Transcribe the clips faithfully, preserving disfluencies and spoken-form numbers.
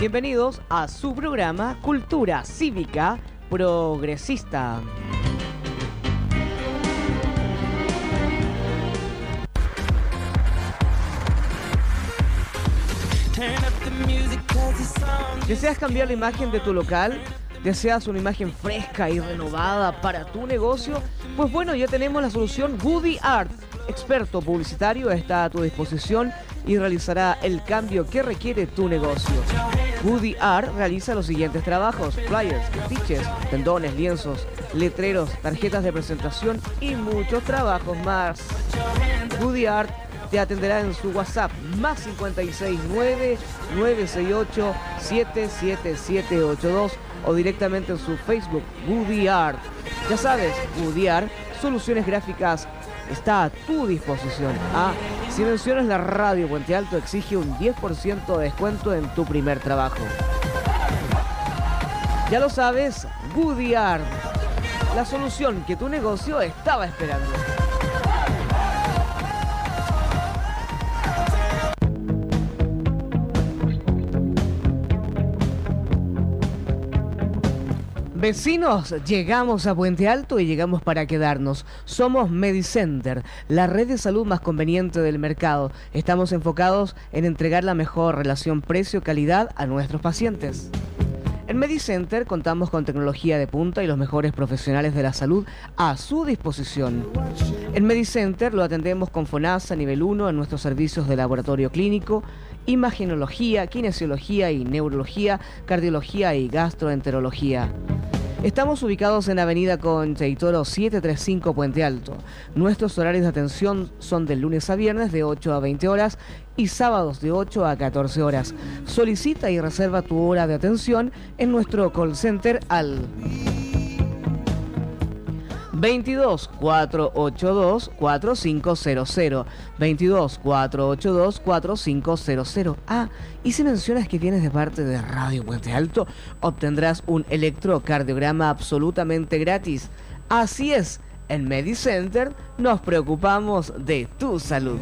Bienvenidos a su programa Cultura Cívica Progresista. ¿Deseas cambiar la imagen de tu local? ¿Deseas una imagen fresca y renovada para tu negocio? Pues bueno, ya tenemos la solución Woody Art. Experto publicitario está a tu disposición y realizará el cambio que requiere tu negocio. Woody Art realiza los siguientes trabajos: flyers, afiches, pendones, lienzos, letreros, tarjetas de presentación y muchos trabajos más. Woody Art te atenderá en su WhatsApp más cincuenta y seis nueve, nueve seis ocho, siete siete siete ocho dos o directamente en su Facebook Woody Art. Ya sabes, Woody Art, soluciones gráficas, está a tu disposición. Ah, si mencionas la radio Puente Alto, exige un diez por ciento de descuento en tu primer trabajo. Ya lo sabes, Woody Art, la solución que tu negocio estaba esperando. Vecinos, llegamos a Puente Alto y llegamos para quedarnos. Somos MediCenter, la red de salud más conveniente del mercado. Estamos enfocados en entregar la mejor relación precio-calidad a nuestros pacientes. En MediCenter contamos con tecnología de punta y los mejores profesionales de la salud a su disposición. En MediCenter lo atendemos con FONASA nivel uno en nuestros servicios de laboratorio clínico, imagenología, kinesiología y neurología, cardiología y gastroenterología. Estamos ubicados en Avenida Concha y Toro setecientos treinta y cinco Puente Alto. Nuestros horarios de atención son de lunes a viernes de ocho a veinte horas y sábados de ocho a catorce horas. Solicita y reserva tu hora de atención en nuestro call center al veintidós, cuatrocientos ochenta y dos, cuarenta y cinco cero cero. veintidós, cuatrocientos ochenta y dos, cuarenta y cinco cero cero. Ah, y si mencionas que vienes de parte de Radio Puente Alto, obtendrás un electrocardiograma absolutamente gratis. Así es, en MediCenter nos preocupamos de tu salud.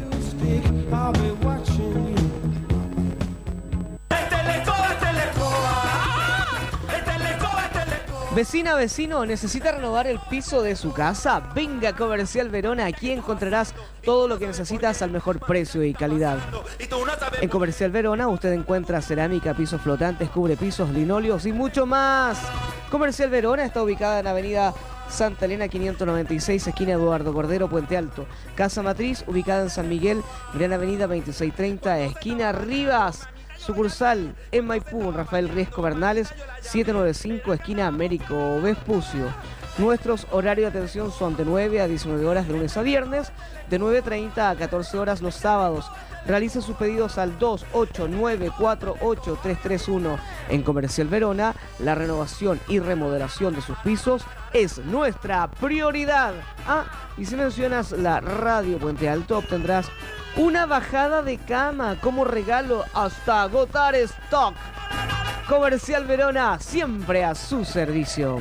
Vecina, vecino, ¿necesita renovar el piso de su casa? Venga a Comercial Verona, aquí encontrarás todo lo que necesitas al mejor precio y calidad. En Comercial Verona usted encuentra cerámica, pisos flotantes, cubrepisos, linóleos y mucho más. Comercial Verona está ubicada en Avenida Santa Elena quinientos noventa y seis, esquina Eduardo Cordero, Puente Alto. Casa Matriz, ubicada en San Miguel, Gran Avenida veintiséis treinta, esquina Rivas. Sucursal en Maipú, Rafael Riesco Bernales, setecientos noventa y cinco, esquina Américo Vespucio. Nuestros horarios de atención son de nueve a diecinueve horas de lunes a viernes, de nueve treinta a catorce horas los sábados. Realice sus pedidos al dos ocho nueve cuatro ocho tres tres uno. En Comercial Verona, la renovación y remodelación de sus pisos es nuestra prioridad. Ah, y si mencionas la radio Puente Alto, obtendrás una bajada de cama como regalo hasta agotar stock. Comercial Verona, siempre a su servicio.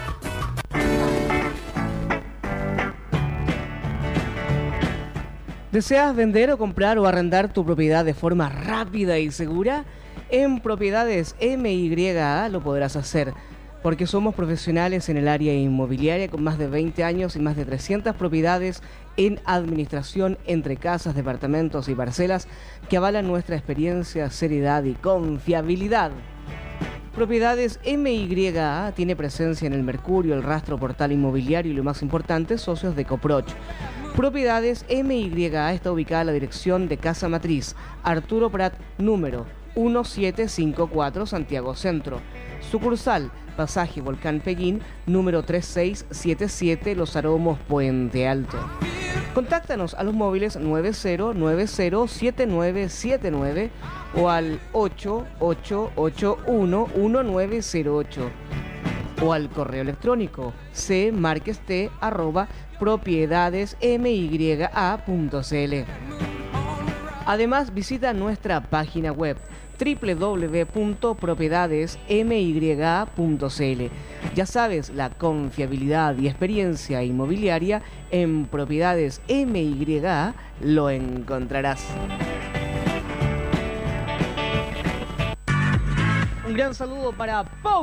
¿Deseas vender o comprar o arrendar tu propiedad de forma rápida y segura? En Propiedades M Y A lo podrás hacer, porque somos profesionales en el área inmobiliaria con más de veinte años y más de trescientas propiedades en administración entre casas, departamentos y parcelas que avalan nuestra experiencia, seriedad y confiabilidad. Propiedades M Y A tiene presencia en el Mercurio, el Rastro, Portal Inmobiliario y lo más importante, socios de Coproch. Propiedades M Y A está ubicada en la dirección de Casa Matriz, Arturo Prat, número diecisiete cincuenta y cuatro, Santiago Centro. Sucursal, Pasaje Volcán Peguín, número treinta y seis setenta y siete, Los Aromos, Puente Alto. Contáctanos a los móviles nueve cero nueve cero siete nueve siete nueve o al ocho ocho ocho uno uno nueve cero ocho o al correo electrónico c marquez t arroba propiedadesmya punto cl. Además, visita nuestra página web doble u doble u doble u punto propiedadesmya punto cl. Ya sabes, la confiabilidad y experiencia inmobiliaria en Propiedades M Y A lo encontrarás. gran saludo para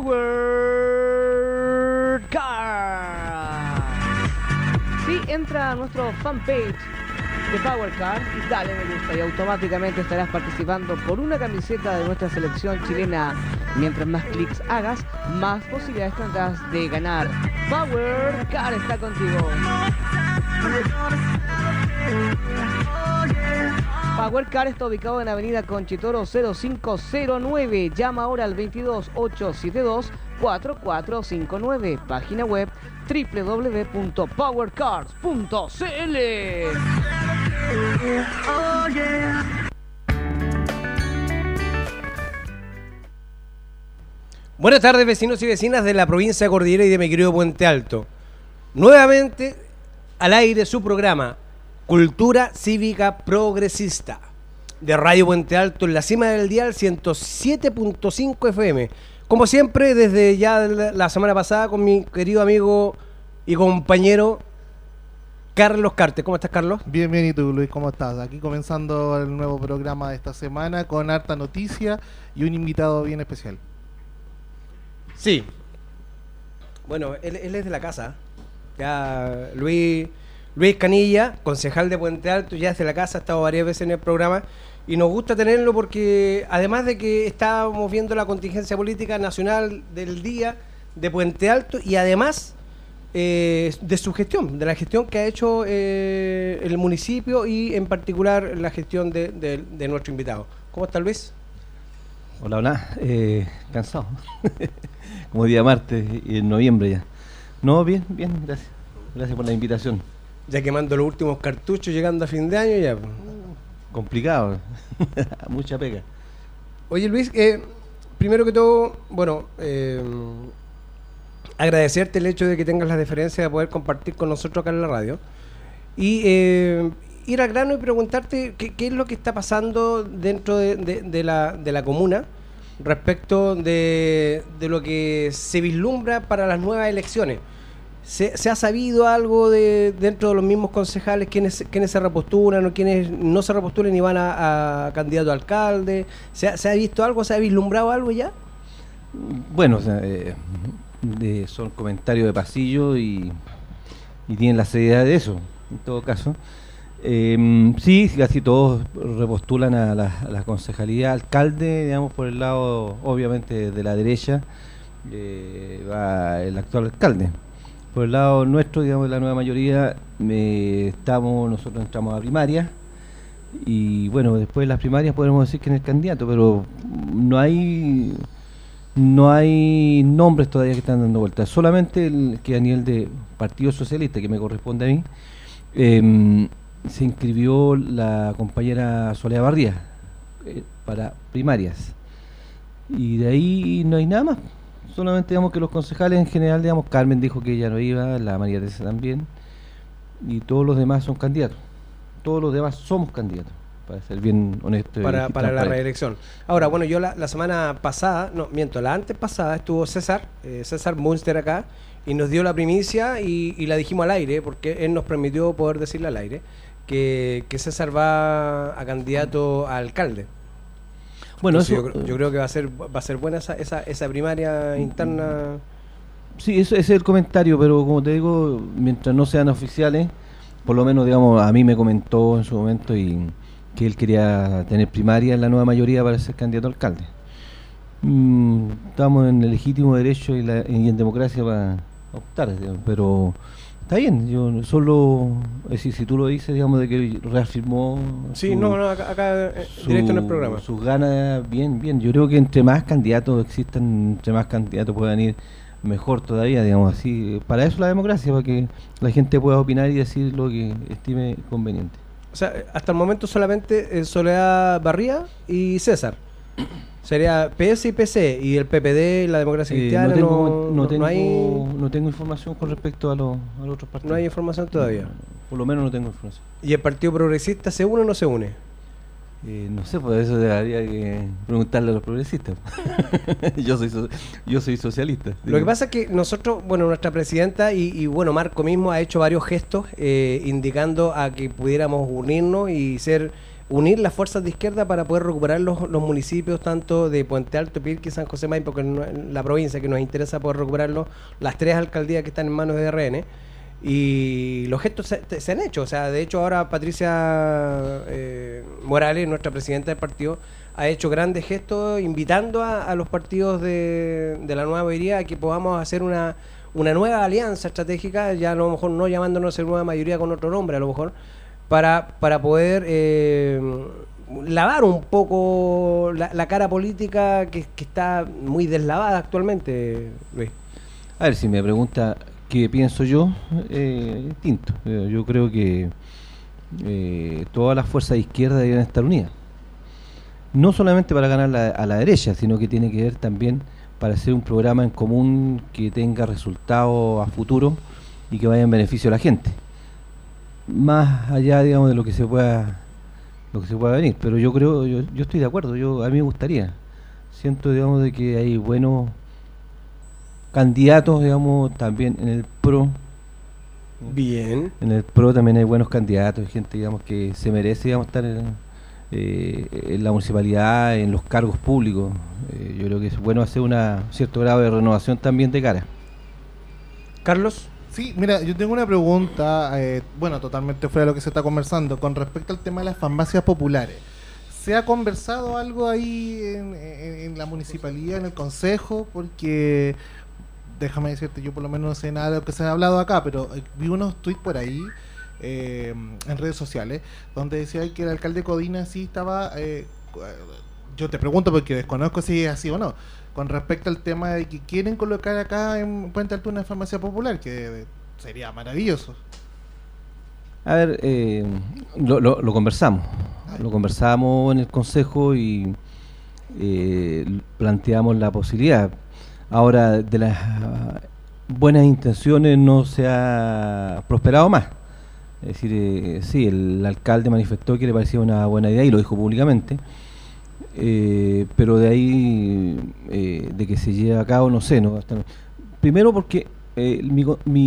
Power Car. Sí, entra a nuestro fanpage de Power Car y dale me gusta y automáticamente estarás participando por una camiseta de nuestra selección chilena. Mientras más clics hagas, más posibilidades tendrás de ganar. Power Car está contigo. Power Car está ubicado en Avenida Conchitoro cero cinco cero nueve. Llama ahora al veintidós ochocientos setenta y dos cuarenta y cuatro cincuenta y nueve. Página web doble u doble u doble u punto power cars punto c l. Buenas tardes, vecinos y vecinas de la provincia de Cordillera y de mi querido Puente Alto. Nuevamente al aire su programa Cultura Cívica Progresista de Radio Puente Alto en la cima del dial ciento siete punto cinco F M. Como siempre, desde ya la semana pasada con mi querido amigo y compañero Carlos Carte. ¿Cómo estás, Carlos? Bien, bien, ¿y tú, Luis? ¿Cómo estás? Aquí comenzando el nuevo programa de esta semana con harta noticia y un invitado bien especial. Sí. Bueno, él, él es de la casa. Ya Luis... Luis Canilla, concejal de Puente Alto, ya desde la casa, ha estado varias veces en el programa y nos gusta tenerlo porque además de que estábamos viendo la contingencia política nacional del día de Puente Alto y además eh, de su gestión, de la gestión que ha hecho eh, el municipio y en particular la gestión de, de, de nuestro invitado. ¿Cómo está Luis? Hola, hola, eh, cansado, como día martes y en noviembre ya. No, bien, bien, gracias, gracias por la invitación. Ya quemando los últimos cartuchos, llegando a fin de año ya. Complicado, mucha pega. Oye Luis, eh, primero que todo, bueno, eh, agradecerte el hecho de que tengas la deferencia de poder compartir con nosotros acá en la radio y eh, ir al grano y preguntarte qué, qué es lo que está pasando dentro de, de, de, la, de la comuna respecto de, de lo que se vislumbra para las nuevas elecciones. ¿Se, ¿Se ha sabido algo de dentro de los mismos concejales quiénes, quiénes se repostulan o quiénes no se repostulan y van a, a candidato a alcalde? ¿Se ha, ¿Se ha visto algo? ¿Se ha vislumbrado algo ya? Bueno, o sea, eh, de, son comentarios de pasillo y, y tienen la seriedad de eso, en todo caso. Eh, sí, casi todos repostulan a la, a la concejalía alcalde, digamos, por el lado, obviamente, de la derecha, eh, va el actual alcalde. Por el lado nuestro, digamos, la nueva mayoría, eh, estamos, nosotros entramos a primaria y bueno, después de las primarias podemos decir que en el candidato, pero no hay no hay nombres todavía que están dando vueltas, solamente el que a nivel de Partido Socialista, que me corresponde a mí, eh, se inscribió la compañera Soledad Bardía eh, para primarias y de ahí no hay nada más. Solamente digamos que los concejales en general, digamos, Carmen dijo que ella no iba, la María Teresa también, y todos los demás son candidatos. Todos los demás somos candidatos, para ser bien honesto. Para, para la reelección. Ahora, bueno, yo la, la semana pasada, no, miento, la antes pasada estuvo César, eh, César Munster acá, y nos dio la primicia y, y la dijimos al aire, porque él nos permitió poder decirle al aire, que, que César va a candidato a alcalde. Bueno, eso, yo, yo creo que va a ser va a ser buena esa, esa, esa primaria interna. Sí, eso, ese es el comentario, pero como te digo, mientras no sean oficiales, por lo menos, digamos, a mí me comentó en su momento y que él quería tener primaria en la nueva mayoría para ser candidato a alcalde. Mm, estamos en el legítimo derecho y, la, y en democracia para optar, digamos, pero está bien, yo solo, es decir, si tú lo dices, digamos, de que reafirmó sí, su, no, no, acá, acá su, directo en el programa sus ganas, bien, bien, yo creo que entre más candidatos existan, entre más candidatos puedan ir, mejor todavía, digamos así, para eso la democracia, para que la gente pueda opinar y decir lo que estime conveniente. O sea, hasta el momento solamente eh, Soledad Barría y César. Sería P S y P C y el P P D, la democracia cristiana. Eh, no, tengo, no, no, no, tengo, no, hay, no tengo información con respecto a, los, a los otros partidos. No hay información todavía. No, por lo menos no tengo información. ¿Y el Partido Progresista se une o no se une? Eh, no sé, por eso debería que preguntarle a los progresistas. yo soy so, yo soy socialista. Lo digo. que pasa es que nosotros, bueno, nuestra presidenta y, y bueno, Marco mismo ha hecho varios gestos eh, indicando a que pudiéramos unirnos y ser unir las fuerzas de izquierda para poder recuperar los, los municipios tanto de Puente Alto, Pirque y San José Maipo, que no, la provincia que nos interesa poder recuperarlos, las tres alcaldías que están en manos de R N. Y los gestos se, se han hecho, o sea, de hecho ahora Patricia eh, Morales, nuestra presidenta del partido, ha hecho grandes gestos invitando a, a los partidos de, de la nueva mayoría a que podamos hacer una, una nueva alianza estratégica, ya a lo mejor no llamándonos a ser nueva mayoría con otro nombre a lo mejor, para, para poder eh, lavar un poco la, la cara política que, que está muy deslavada actualmente, Luis. A ver, si me pregunta qué pienso yo, eh, distinto. Eh, yo creo que eh, todas las fuerzas de izquierda deben estar unidas. No solamente para ganar la, a la derecha, sino que tiene que ver también para hacer un programa en común que tenga resultados a futuro y que vaya en beneficio de la gente. Más allá, digamos, de lo que se pueda lo que se pueda venir. Pero yo creo, yo, yo estoy de acuerdo, yo a mí me gustaría. Siento, digamos, de que hay buenos candidatos, digamos, también en el P R O. Bien. En el P R O también hay buenos candidatos, gente, digamos, que se merece, digamos, estar en, eh, en la municipalidad, en los cargos públicos. Eh, yo creo que es bueno hacer un cierto grado de renovación también de cara. Carlos. Sí, mira, yo tengo una pregunta, eh, bueno, totalmente fuera de lo que se está conversando, con respecto al tema de las farmacias populares. ¿Se ha conversado algo ahí en, en, en la municipalidad, en el consejo? Porque, déjame decirte, yo por lo menos no sé nada de lo que se ha hablado acá, pero eh, vi unos tweets por ahí, eh, en redes sociales, donde decía que el alcalde Codina sí estaba, eh, yo te pregunto porque desconozco si es así o no, con respecto al tema de que quieren colocar acá en Puente Alto una farmacia popular, que sería maravilloso. A ver, eh, lo, lo, lo conversamos, Ay. lo conversamos en el consejo y eh, planteamos la posibilidad. Ahora, de las buenas intenciones no se ha prosperado más. Es decir, eh, sí, el alcalde manifestó que le parecía una buena idea y lo dijo públicamente. Eh, pero de ahí eh, de que se lleve a cabo no sé no hasta, primero porque eh, mi, mi,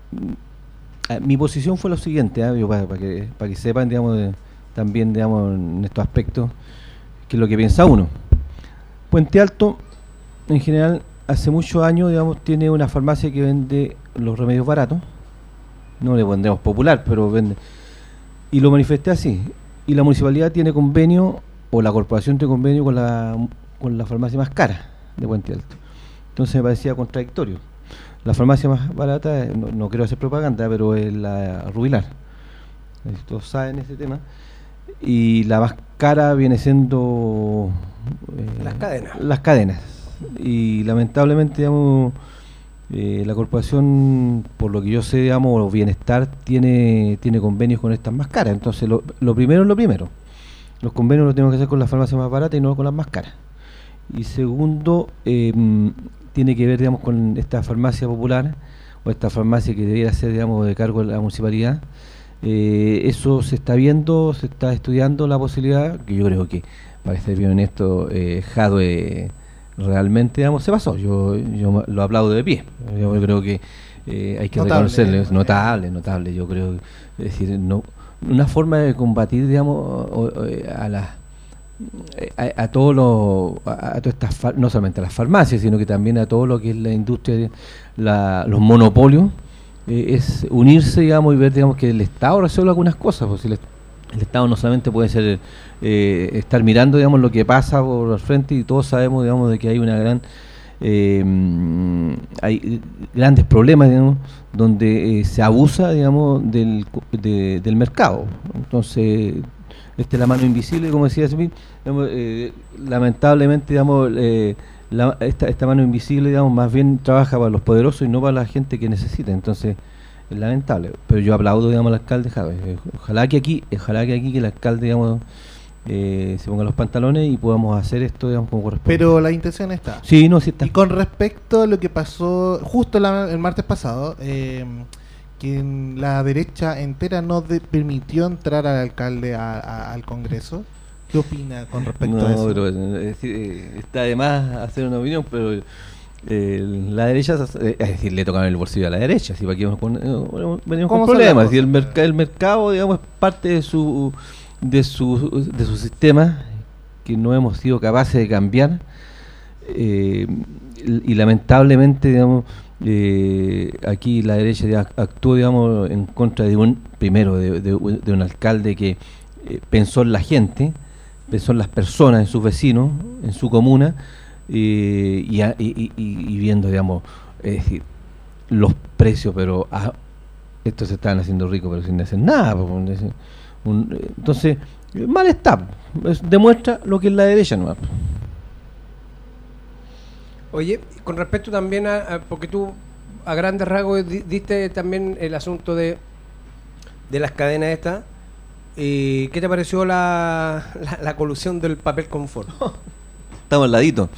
mi posición fue lo siguiente, ¿eh? para, para que para que sepan, digamos, de, también, digamos, en estos aspectos que es lo que piensa uno. Puente Alto en general hace muchos años, digamos, tiene una farmacia que vende los remedios baratos, no le pondremos popular, pero vende, y lo manifesté así, y la municipalidad tiene convenio, o la corporación tiene convenio con la con la farmacia más cara de Puente Alto. Entonces me parecía contradictorio. La farmacia más barata, no, no quiero hacer propaganda, pero es la Rubilar. Todos saben ese tema. Y la más cara viene siendo eh, las cadenas. Las cadenas. Y lamentablemente, digamos, eh, la corporación, por lo que yo sé, digamos, Bienestar tiene tiene convenios con estas más caras. Entonces lo, lo primero es lo primero. Los convenios los tenemos que hacer con las farmacias más baratas y no con las más caras. Y segundo, eh, tiene que ver, digamos, con esta farmacia popular o esta farmacia que debiera ser, digamos, de cargo de la municipalidad. Eh, eso se está viendo, se está estudiando la posibilidad, que yo creo que, para ser bien honesto, eh, Jadwe realmente, digamos, se pasó. Yo, yo lo aplaudo de pie. Yo creo que eh, hay que notable, reconocerle, es notable, notable. Yo creo, es decir, no... una forma de combatir, digamos, a las a, a todo lo a, a todas estas, no solamente a las farmacias, sino que también a todo lo que es la industria, la, los monopolios, eh, es unirse, digamos, y ver, digamos, que el Estado resuelve algunas cosas. Pues el, el Estado no solamente puede ser eh, estar mirando, digamos, lo que pasa por el frente, y todos sabemos, digamos, de que hay una gran Eh, hay grandes problemas, digamos, donde eh, se abusa, digamos, del, de, del mercado. Entonces, esta es la mano invisible, como decía Smith, digamos, eh, lamentablemente, digamos, eh, la, esta, esta mano invisible, digamos, más bien trabaja para los poderosos y no para la gente que necesita. Entonces, es lamentable. Pero yo aplaudo, digamos, al alcalde Jadwe. Ojalá que aquí, ojalá que aquí que el alcalde, digamos, Eh, se pongan los pantalones y podamos hacer esto, digamos, como corresponde. Pero la intención está. Sí, no, sí está. Y con respecto a lo que pasó justo la, el martes pasado, eh, que la derecha entera no de, permitió entrar al alcalde a, a, al Congreso, ¿qué opina con respecto no, a eso? Pero, es decir, eh, está de más hacer una opinión, pero eh, la derecha, eh, es decir, le tocaron el bolsillo a la derecha, así para que venimos con, eh, venimos con problemas. Si el, merc el mercado, digamos, es parte de su de su, de su sistema que no hemos sido capaces de cambiar, eh, y, y lamentablemente, digamos, eh, aquí la derecha ya actuó, digamos, en contra de un, primero, de, de, de un alcalde que eh, pensó en la gente, pensó en las personas, en sus vecinos, en su comuna, eh, y, a, y, y, y viendo, digamos, es decir, los precios, pero ah, estos se estaban haciendo ricos, pero sin hacer nada. Un, un, entonces, mal está, es, demuestra lo que es la derecha, ¿no? Oye, con respecto también a, a porque tú a grandes rasgos di, diste también el asunto de de las cadenas estas, y ¿qué te pareció la, la, la colusión del papel confort? Estamos al ladito.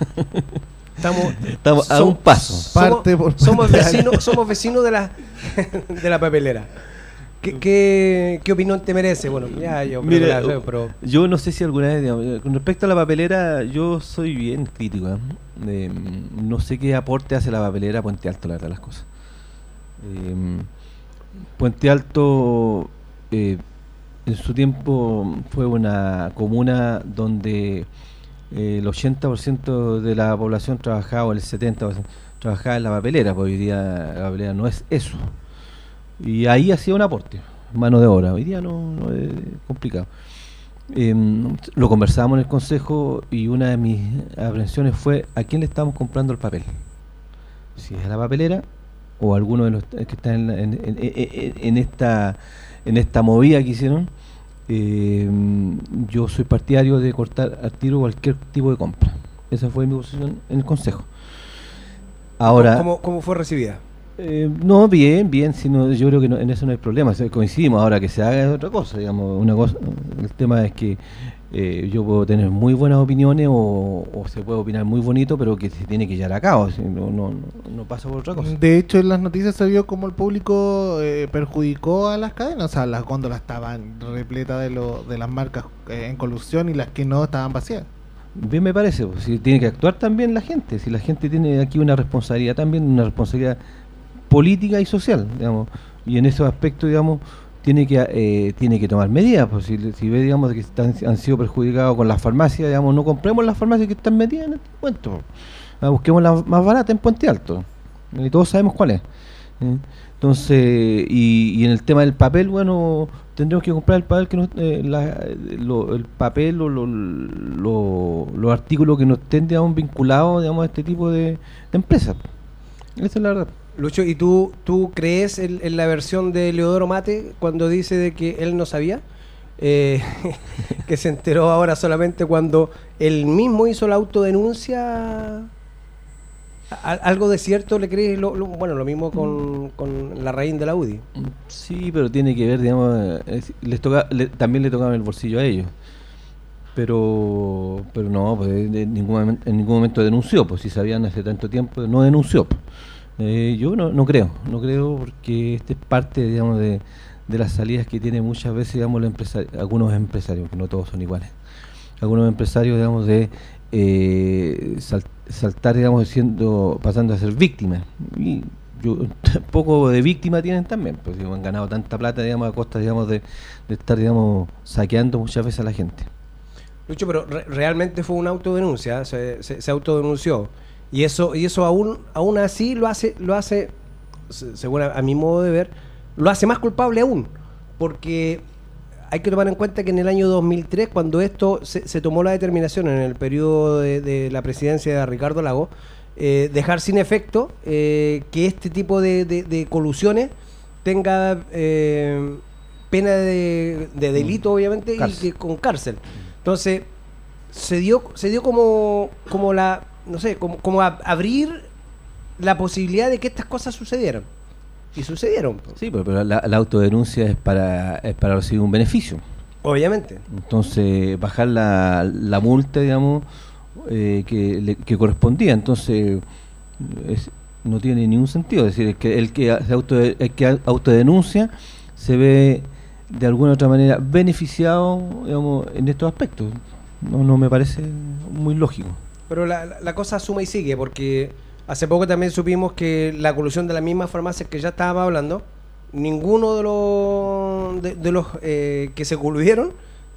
Estamos, Estamos a som, un paso. Somos, Parte por somos parte. vecinos, somos vecinos de la de la papelera. ¿Qué, qué, qué opinión te merece? Bueno, ya yo creo Mira, que la- pero yo no sé si alguna vez, digamos, con respecto a la papelera, yo soy bien crítico, ¿eh? Eh, no sé qué aporte hace la papelera a Puente Alto, la verdad, las cosas. Eh, Puente Alto, eh, en su tiempo fue una comuna donde eh, el ochenta por ciento de la población trabajaba, o el setenta por ciento trabajaba en la papelera, porque hoy día la papelera no es eso. Y ahí hacía un aporte, mano de obra. Hoy día no, no es complicado. Eh, lo conversábamos en el consejo y una de mis aprensiones fue a quién le estamos comprando el papel. Si es a la papelera o a alguno de los que están en, la- en, en- en- en esta en esta movida que hicieron. Eh, yo soy partidario de cortar al tiro cualquier tipo de compra. Esa fue mi posición en el consejo. Ahora, ¿cómo, cómo fue recibida? eh, no, bien, bien, sino, yo creo que no- en eso no hay problema, o sea, coincidimos. Ahora que se haga es otra cosa, digamos, una cosa, el tema es que eh, yo puedo tener muy buenas opiniones o, o se puede opinar muy bonito, pero que se tiene que llevar a cabo, si no, no, no, no pasa por otra cosa. De hecho, en las noticias se vio como el público eh, perjudicó a las cadenas, o sea, las góndolas estaban repletas de, lo, de las marcas eh, en colusión y las que no estaban vacías. Bien me parece, pues, si tiene que actuar también la gente, si la gente tiene aquí una responsabilidad también, una responsabilidad política y social, digamos, y en esos aspectos, digamos, tiene que eh, tiene que tomar medidas, pues si, si ve, digamos, que están, han sido perjudicados con las farmacias, digamos, no compremos las farmacias que están metidas en este cuento, ah, busquemos la más barata en Puente Alto, y todos sabemos cuál es. ¿eh? Entonces, y, y en el tema del papel, bueno, tendremos que comprar el papel que nos, eh, la- lo- el papel o lo, lo- los artículos que nos estén, digamos, vinculados, digamos, a este tipo de, de empresas. Esa es la verdad. Lucho, ¿y tú, tú crees en, en la versión de Leodoro Mate cuando dice de que él no sabía? Eh, que se enteró ahora solamente cuando él mismo hizo la autodenuncia. ¿A- ¿Algo de cierto le crees? Lo, lo- bueno, lo mismo con, con la raíz de la U D I. Sí, pero tiene que ver, digamos, es- les toca, le- también le tocaba el bolsillo a ellos. Pero pero no, pues de- en ningún momento, en ningún momento denunció, pues si sabían hace tanto tiempo, no denunció. Pues. Eh, yo no, no creo, no creo porque este es parte, digamos, de, de las salidas que tiene muchas veces, digamos, los empresarios, algunos empresarios, que no todos son iguales, algunos empresarios, digamos, de eh, sal- saltar, digamos, siendo, pasando a ser víctimas. Y yo, un poco de víctima tienen también, pues digo, han ganado tanta plata, digamos, a costa, digamos, de, de estar, digamos, saqueando muchas veces a la gente. Lucho, pero re- realmente fue una autodenuncia, se, se, se autodenunció. Y eso, y eso aún, aún así lo hace, lo hace, se- según a, a mi modo de ver, lo hace más culpable aún. Porque hay que tomar en cuenta que en el año dos mil tres, cuando esto se, se tomó la determinación en el periodo de, de la presidencia de Ricardo Lagos, eh, dejar sin efecto eh, que este tipo de, de- de colusiones tenga eh, pena de, de delito, obviamente, Cárcel. y que con cárcel. Entonces, se dio, se dio como, como la, no sé, como, como a- abrir la posibilidad de que estas cosas sucedieran. Y sucedieron, Sí, pero, pero la, la autodenuncia es para, es para recibir un beneficio. obviamente. Entonces, bajar la, la multa, digamos, eh, que, le- que correspondía. Entonces, es- no tiene ningún sentido. Es decir, el que, el que, se auto, el que autodenuncia se ve de alguna u otra manera beneficiado, digamos, en estos aspectos. No, no me parece muy lógico. Pero la, la- la cosa suma y sigue, porque hace poco también supimos que la colusión de las mismas farmacias que ya estábamos hablando, ninguno de los de, de los eh, que se coludieron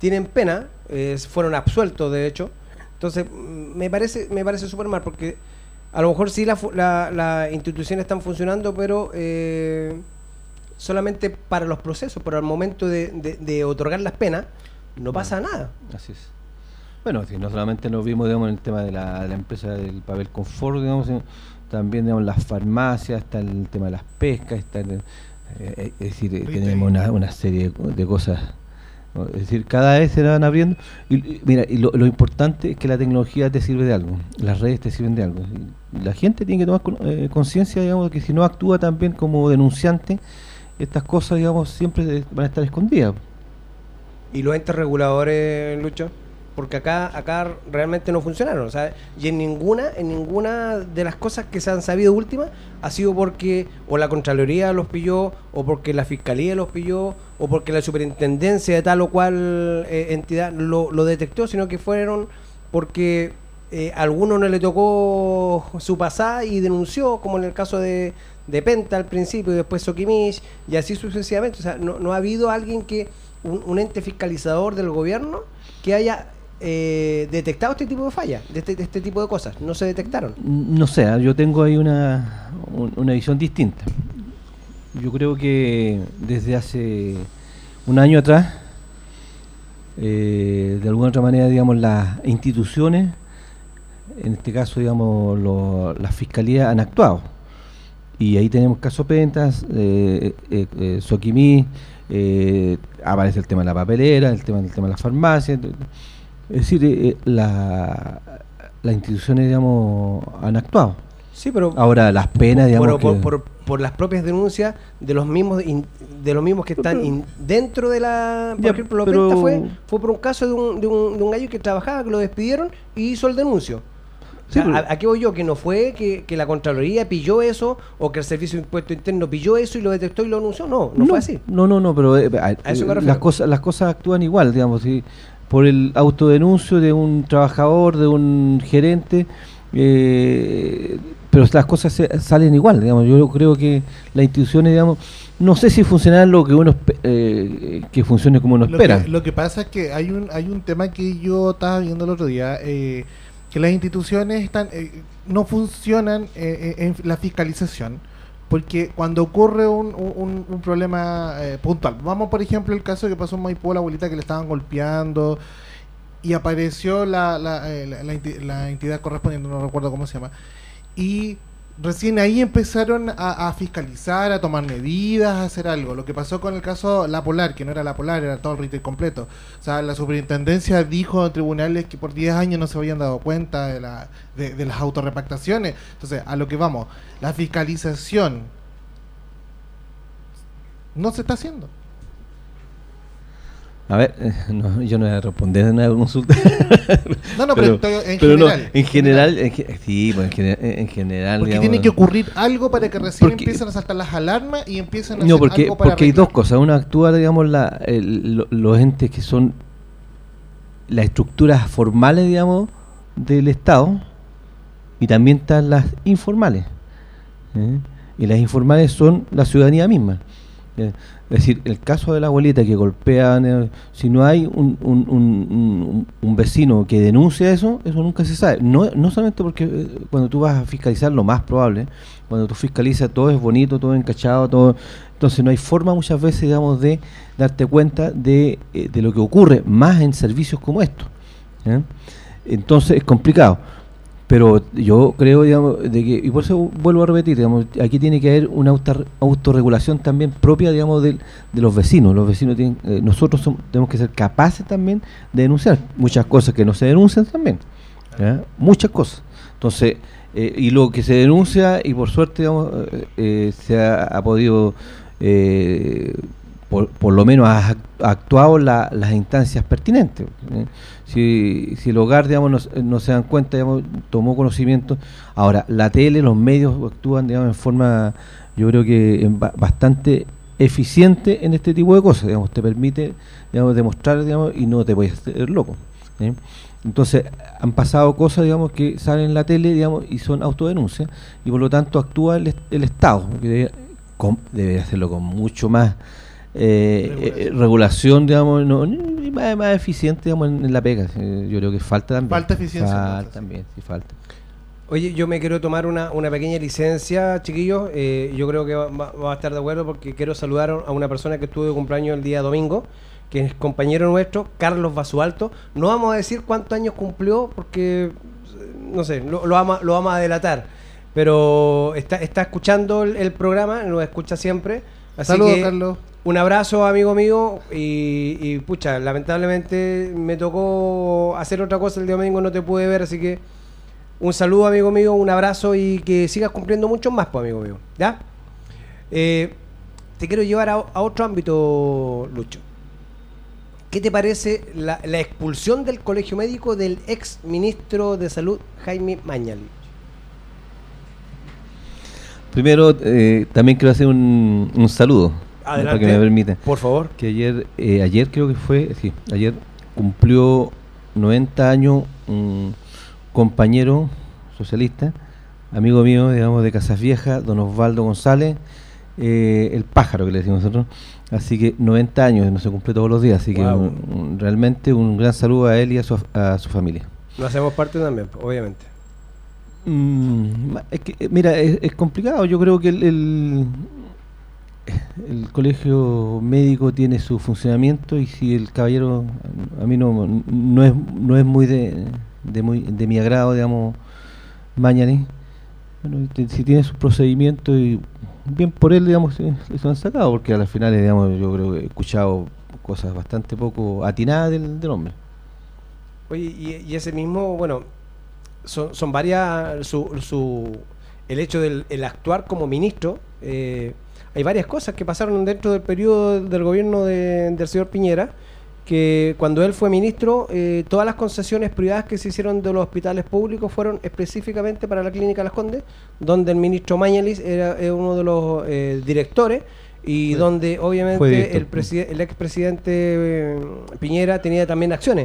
tienen pena, eh, fueron absueltos de hecho. Entonces me parece me parece súper mal, porque a lo mejor sí las la, la instituciones están funcionando, pero eh, solamente para los procesos, pero al momento de, de, de otorgar las penas no pasa nada. Así es. Bueno, si no solamente nos vimos, digamos, en el tema de la, de la empresa del papel confort, digamos, sino también, digamos, las farmacias, está el tema de las pescas, está el, eh, es decir, eh, tenemos una, una serie de cosas, ¿no? Es decir, cada vez se van abriendo, y, y mira, y lo, lo importante es que la tecnología te sirve de algo, las redes te sirven de algo, y la gente tiene que tomar con, eh, conciencia, digamos, que si no actúa también como denunciante, estas cosas, digamos, siempre van a estar escondidas. ¿Y los entes reguladores, Lucho? Porque acá acá realmente no funcionaron, o sea, y en ninguna en ninguna de las cosas que se han sabido últimas ha sido porque o la Contraloría los pilló, o porque la Fiscalía los pilló, o porque la Superintendencia de tal o cual eh, entidad lo, lo detectó, sino que fueron porque eh, a alguno no le tocó su pasada y denunció, como en el caso de, de Penta al principio y después Soquimich, y así sucesivamente. O sea, no, no ha habido alguien que, un, un ente fiscalizador del gobierno que haya Eh, detectado este tipo de fallas, de este, de este tipo de cosas. No se detectaron. No sé, yo tengo ahí una, una visión distinta. Yo creo que desde hace un año atrás, eh, de alguna otra manera, digamos, las instituciones, en este caso, digamos, lo, las fiscalías han actuado. Y ahí tenemos caso Pentas, eh, eh, eh, Soquimí, eh, aparece el tema de la papelera, el tema, el tema de las farmacias. Es decir, eh, la, las instituciones, digamos, han actuado. Sí, pero ahora las penas, digamos, por, por, que... por, por las propias denuncias de los mismos in, de los mismos que están in, dentro de la, por ya, ejemplo, lo pero... Penta fue fue por un caso de un, de un de un gallo que trabajaba, que lo despidieron y hizo el denuncio. O sea, sí, pero... ¿a, ¿a qué voy yo? Que no fue que, que la Contraloría pilló eso, o que el Servicio de Impuesto Interno pilló eso y lo detectó y lo anunció. No, no, no fue así. No, no, no, pero eh, a eso me refiero. las cosas las cosas actúan igual, digamos, ¿sí? Por el autodenuncio de un trabajador, de un gerente, eh, pero las cosas se, salen igual, digamos. Yo creo que las instituciones, digamos, no sé si funcionarán lo que uno eh, que funcione como uno lo espera. Que, lo que pasa es que hay un hay un tema que yo estaba viendo el otro día, eh, que las instituciones están eh, no funcionan eh, en la fiscalización, porque cuando ocurre un, un, un problema eh, puntual, vamos por ejemplo el caso que pasó en Maipú, la abuelita que le estaban golpeando y apareció la, la, eh, la, la, la entidad correspondiente, no recuerdo cómo se llama, y recién ahí empezaron a, a fiscalizar, a tomar medidas, a hacer algo. Lo que pasó con el caso La Polar, que no era La Polar, era todo el retail completo. O sea, la superintendencia dijo en tribunales que por diez años no se habían dado cuenta de, la, de, de las autorrepactaciones. Entonces, a lo que vamos, la fiscalización no se está haciendo. A ver, eh, no, yo no voy a responder a una consulta. No, no, pero, pero en pero general. No, en general, en, sí, pues en, gener, en general. Porque digamos, tiene que ocurrir algo para que recién porque, empiecen a saltar las alarmas y empiecen a no, hacer porque, algo para porque hay arreglar. dos cosas. Una, actúa, digamos, la, el, lo, los entes que son las estructuras formales, digamos, del Estado, y también están las informales. ¿eh? Y las informales son la ciudadanía misma. ¿eh? Es decir, el caso de la abuelita que golpean, eh, si no hay un, un, un, un vecino que denuncia eso, eso nunca se sabe. No, no solamente porque eh, cuando tú vas a fiscalizar, lo más probable, cuando tú fiscalizas todo es bonito, todo encachado, todo, entonces no hay forma muchas veces, digamos, de darte cuenta de, eh, de lo que ocurre, más en servicios como estos. ¿eh? Entonces es complicado. Pero yo creo, digamos, de que, y por eso vuelvo a repetir, digamos, aquí tiene que haber una autor, autorregulación también propia, digamos, de, de los vecinos. Los vecinos tienen, eh, nosotros somos, tenemos que ser capaces también de denunciar muchas cosas que no se denuncian también, ¿ya? Muchas cosas. Entonces, eh, y lo que se denuncia, y por suerte, digamos, eh, eh, se ha, ha podido, eh, por, por lo menos ha actuado la, las instancias pertinentes. ¿eh? Si, si el hogar, digamos, no, no se dan cuenta, digamos, tomó conocimiento. Ahora, la tele, los medios actúan, digamos, en forma, yo creo que en ba bastante eficiente en este tipo de cosas, digamos, te permite, digamos, demostrar, digamos, y no te puedes hacer loco. ¿eh? Entonces, han pasado cosas, digamos, que salen en la tele, digamos, y son autodenuncias, y por lo tanto actúa el, el Estado, que debe, con, debe hacerlo con mucho más eh, regulación. Eh, regulación, digamos, no, y más, más eficiente, digamos, en, en la pega. Eh, yo creo que falta también. Falta eficiencia. Falta entonces. también, sí falta. Oye, yo me quiero tomar una, una pequeña licencia, chiquillos. Eh, yo creo que va, va a estar de acuerdo porque quiero saludar a una persona que estuvo de cumpleaños el día domingo, que es compañero nuestro, Carlos Basualto. No vamos a decir cuántos años cumplió porque, no sé, lo, lo, vamos, lo vamos a delatar. Pero está, está escuchando el, el programa, lo escucha siempre. Así Saludos, que Carlos. un abrazo, amigo mío. Y, y pucha, lamentablemente me tocó hacer otra cosa el día domingo, no te pude ver, así que un saludo, amigo mío, un abrazo y que sigas cumpliendo muchos más, pues, amigo mío. ¿Ya? Eh, te quiero llevar a, a otro ámbito, Lucho. ¿Qué te parece la, la expulsión del colegio médico del ex ministro de Salud, Jaime Mañalich? Primero, eh, también quiero hacer un, un saludo. Adelante, para que me permiten. por favor. Que ayer, eh, ayer creo que fue, sí, ayer cumplió noventa años un compañero socialista, amigo mío, digamos, de Casas Viejas, don Osvaldo González, eh, el pájaro que le decimos nosotros. Así que noventa años, no se cumple todos los días, así que wow. un, un, realmente un gran saludo a él y a su, a su familia. Lo hacemos parte también, obviamente. Mm, es que, mira, es, es complicado. Yo creo que el, el, el colegio médico tiene su funcionamiento y si el caballero, a mí no, no es no es muy de, de muy de mi agrado, digamos, Mañalich, bueno, si tiene sus procedimientos y bien por él, digamos, se, se han sacado, porque a las finales, digamos, yo creo que he escuchado cosas bastante poco atinadas del, del hombre. Oye, y, y ese mismo, bueno, son, son varias, su, su, el hecho del el actuar como ministro, eh, hay varias cosas que pasaron dentro del periodo del gobierno de, del señor Piñera, que cuando él fue ministro, eh, todas las concesiones privadas que se hicieron de los hospitales públicos fueron específicamente para la Clínica Las Condes, donde el ministro Mañalich era, era uno de los eh, directores y fue, donde obviamente el, preside, el expresidente eh, Piñera tenía también acciones.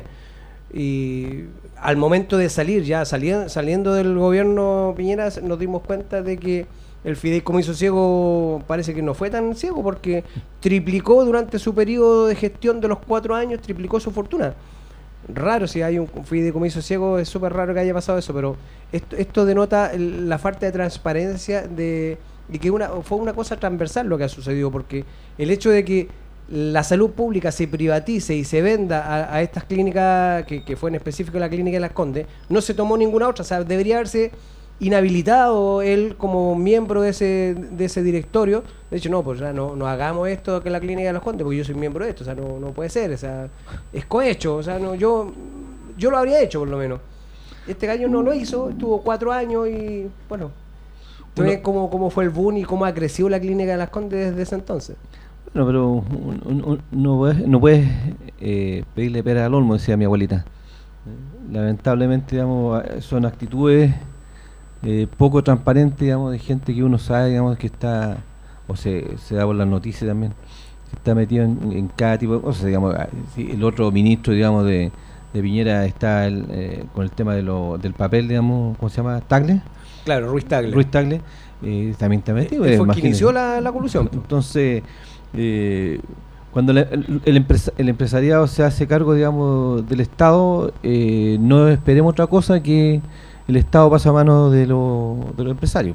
Y al momento de salir, ya saliendo, saliendo del gobierno Piñera, nos dimos cuenta de que el fideicomiso ciego parece que no fue tan ciego, porque triplicó durante su periodo de gestión de los cuatro años, triplicó su fortuna. Raro, si hay un fideicomiso ciego, es súper raro que haya pasado eso, pero esto, esto denota el, la falta de transparencia de, y que una, fue una cosa transversal lo que ha sucedido, porque el hecho de que la salud pública se privatice y se venda a, a estas clínicas, que, que fue en específico la Clínica de Las Condes, no se tomó ninguna otra. O sea, debería haberse inhabilitado él como miembro de ese de ese directorio. De hecho, no, pues ya no, no hagamos esto que la Clínica de Las Condes, porque yo soy miembro de esto. O sea, no, no puede ser. O sea, es cohecho. O sea, no, yo, yo lo habría hecho por lo menos. Este gallo no lo hizo, estuvo cuatro años y bueno, ¿tú ves cómo, cómo fue el boom y cómo ha crecido la Clínica de Las Condes desde ese entonces? Bueno, pero un, un, un, no puedes, no puedes eh, pedirle pera al olmo, decía mi abuelita. Lamentablemente, digamos, son actitudes eh, poco transparentes, digamos, de gente que uno sabe, digamos, que está, o se, se da por las noticias también, que está metido en, en cada tipo de cosas, digamos. Si el otro ministro, digamos, de, de Piñera está el, eh, con el tema de lo, del papel, digamos, ¿cómo se llama? ¿Tagle? Claro, Ruiz Tagle. Ruiz Tagle, eh, también está metido. Eh, fue quien inició la, la colusión. Entonces, Eh, cuando la, el, el, empresa, el empresariado se hace cargo, digamos, del Estado, eh, no esperemos otra cosa que el Estado pase a manos de, lo, de los empresarios.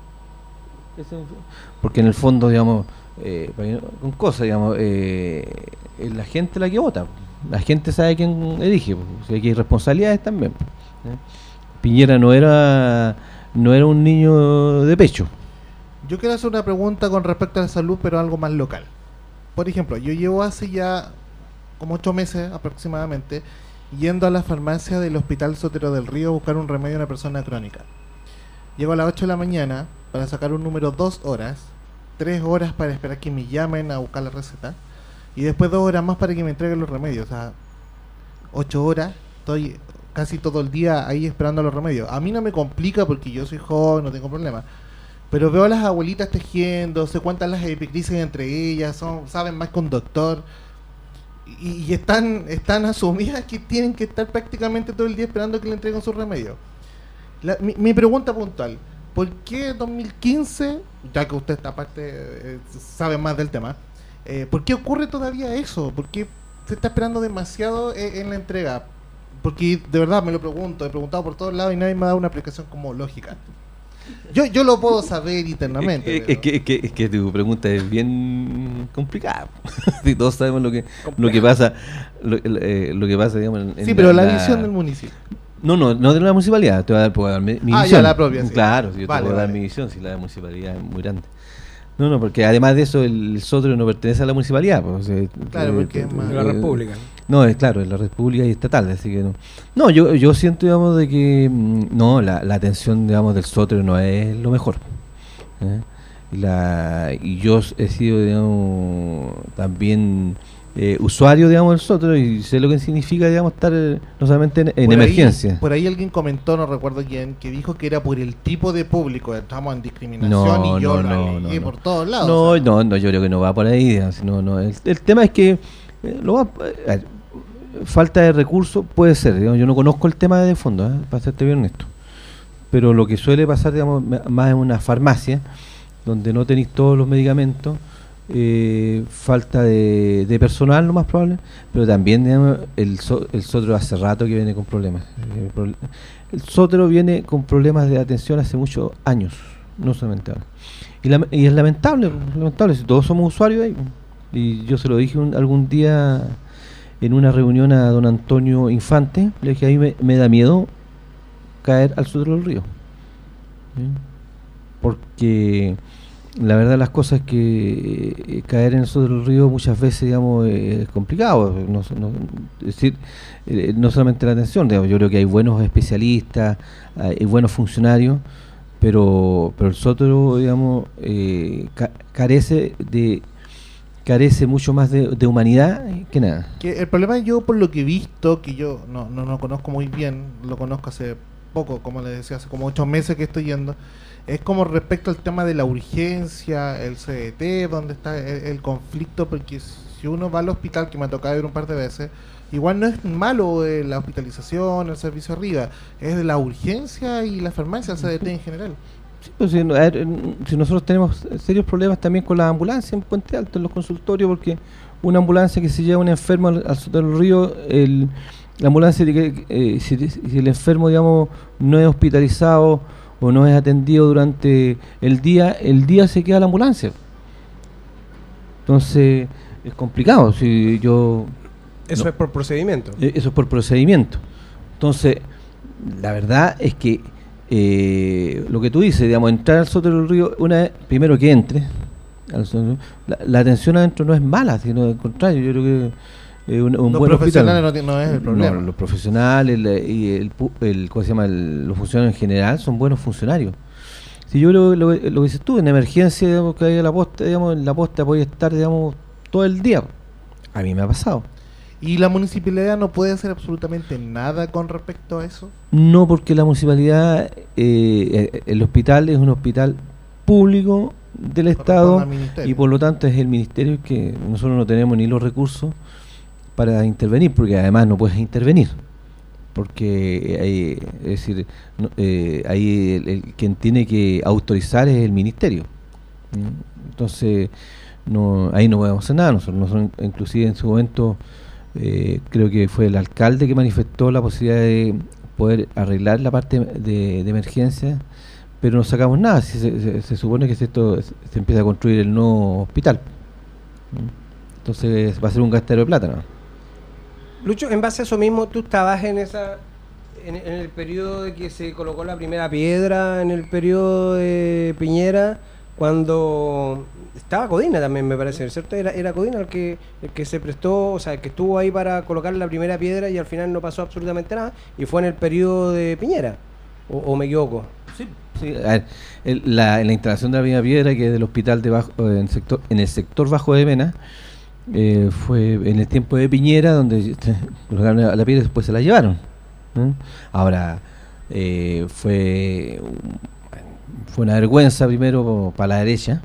Porque en el fondo, digamos, eh, con cosas, digamos, eh, es la gente la que vota. La gente sabe quién elige, o sea, que hay responsabilidades también. ¿eh? Piñera no era no era un niño de pecho. Yo quiero hacer una pregunta con respecto a la salud, pero algo más local. Por ejemplo, yo llevo hace ya como ocho meses aproximadamente yendo a la farmacia del Hospital Sotero del Río a buscar un remedio a una persona crónica. Llego a las ocho de la mañana para sacar un número dos horas, tres horas para esperar que me llamen a buscar la receta y después dos horas más para que me entreguen los remedios. O sea, ocho horas, estoy casi todo el día ahí esperando los remedios. A mí no me complica porque yo soy joven, no tengo problema. Pero veo a las abuelitas tejiendo, se cuentan las epicrisis entre ellas, son, saben más que un doctor. Y, y están, están asumidas que tienen que estar prácticamente todo el día esperando que le entreguen sus remedios. La, mi, mi pregunta puntual, ¿por qué dos mil quince, ya que usted esta parte eh, sabe más del tema, Eh, ¿Por qué ocurre todavía eso? ¿Por qué se está esperando demasiado en, en la entrega? Porque de verdad me lo pregunto, he preguntado por todos lados y nadie me ha dado una explicación como lógica. Yo, yo lo puedo saber internamente. Es, es, que, es, que, es que tu pregunta es bien complicada. Si todos sabemos lo que lo que pasa, lo, eh, lo que pasa, digamos, en, sí, en pero la, la visión del municipio. No, no, no de la municipalidad. Te voy a dar, puedo dar mi, mi ah, visión. Ya, la propia. Sí. Claro, yo vale, te puedo vale. dar mi visión si la municipalidad es muy grande. No, no, porque además de eso el Sotero no pertenece a la municipalidad. Pues, o sea, claro, eh, porque eh, es más... De la eh, República. No, es claro, es la República y estatal, así que no. No, yo yo siento, digamos, de que mm, no, la, la atención, digamos, del Sotero no es lo mejor. ¿eh? Y, la, y yo he sido, digamos, también eh, usuario, digamos, del Sotero y sé lo que significa, digamos, estar eh, no solamente en, en por emergencia. Ahí, por ahí alguien comentó, no recuerdo quién, que dijo que era por el tipo de público. Estamos en discriminación No, y yo no, lo no, alegué no, por no. todos lados. No, o sea. no, no, yo creo que no va por ahí. digamos, No, no. El, el tema es que eh, lo va, a ver, falta de recursos puede ser. Digamos, yo no conozco el tema de fondo, ¿eh? Para serte bien honesto. Pero lo que suele pasar, digamos, más en una farmacia, donde no tenéis todos los medicamentos, eh, falta de, de personal, lo más probable, pero también, digamos, el, so, el Sotero hace rato que viene con problemas. El, pro, el Sotero viene con problemas de atención hace muchos años, no solamente ahora. Y, la, y es lamentable, lamentable, si todos somos usuarios de ahí. Y yo se lo dije un, algún día en una reunión a don Antonio Infante, le dije, a mí me, me da miedo caer al Sotero del Río. ¿Sí? Porque la verdad las cosas es que eh, caer en el Sotero del Río muchas veces, digamos, eh, es complicado. No, no, es decir, eh, no solamente la atención, digamos, yo creo que hay buenos especialistas, hay buenos funcionarios, pero pero el Sotero, digamos, eh, ca carece de carece mucho más de, de humanidad que nada. Que el problema, yo por lo que he visto, que yo no, no, no conozco muy bien, lo conozco hace poco, como les decía, hace como ocho meses que estoy yendo, es como respecto al tema de la urgencia, el C D T, donde está el, el conflicto, porque si uno va al hospital, que me ha tocado ir un par de veces, igual no es malo eh, la hospitalización, el servicio arriba, es de la urgencia y la farmacia, el C D T en general. Sí, pues, si, a ver, si nosotros tenemos serios problemas también con la ambulancia en Puente Alto, en los consultorios, porque una ambulancia que se lleva a un enfermo al, al Sotero del Río, el, la ambulancia, eh, si, si el enfermo, digamos, no es hospitalizado o no es atendido durante el día, el día se queda la ambulancia. Entonces, es complicado. Si yo Eso no, es por procedimiento. Eso es por procedimiento. Entonces, la verdad es que eh, lo que tú dices, digamos, entrar al Sotero del Río, una vez, primero que entre, al Sotero, la, la atención adentro no es mala, sino al contrario, yo creo que eh, un, un los buen profesionales hospital, no, no es el problema. No, los profesionales el, y el, el, ¿cómo se llama? El, los funcionarios en general son buenos funcionarios. Si yo lo, lo, lo que dices tú, en emergencia, digamos, que hay la posta, digamos, en la posta puede estar, digamos, todo el día. A mí me ha pasado. ¿Y la municipalidad no puede hacer absolutamente nada con respecto a eso? No, porque la municipalidad, eh, el hospital es un hospital público del Estado y por lo tanto es el ministerio que nosotros no tenemos ni los recursos para intervenir, porque además no puedes intervenir, porque hay, es decir, no, eh, ahí el, el, quien tiene que autorizar es el ministerio. Entonces, no, ahí no podemos hacer nada. Nosotros, nosotros inclusive en su momento Eh, creo que fue el alcalde que manifestó la posibilidad de poder arreglar la parte de, de emergencia, pero no sacamos nada. Si se, se, se supone que esto se, se empieza a construir el nuevo hospital, entonces va a ser un gastero de plata, ¿no? Lucho, en base a eso mismo, tú estabas en esa en, en el periodo de que se colocó la primera piedra, en el periodo de Piñera, cuando estaba Codina también, me parece, ¿cierto? Era, era Codina el que, el que se prestó, o sea, el que estuvo ahí para colocar la primera piedra y al final no pasó absolutamente nada, y fue en el periodo de Piñera, o, o me equivoco. Sí, sí. A ver, el, la, la instalación de la primera piedra, que es del hospital de bajo, en, el sector, en el sector Bajo de Mena, eh, fue en el tiempo de Piñera, donde colocaron la piedra y después se la llevaron. ¿eh? Ahora, eh, fue... Fue una vergüenza primero para la derecha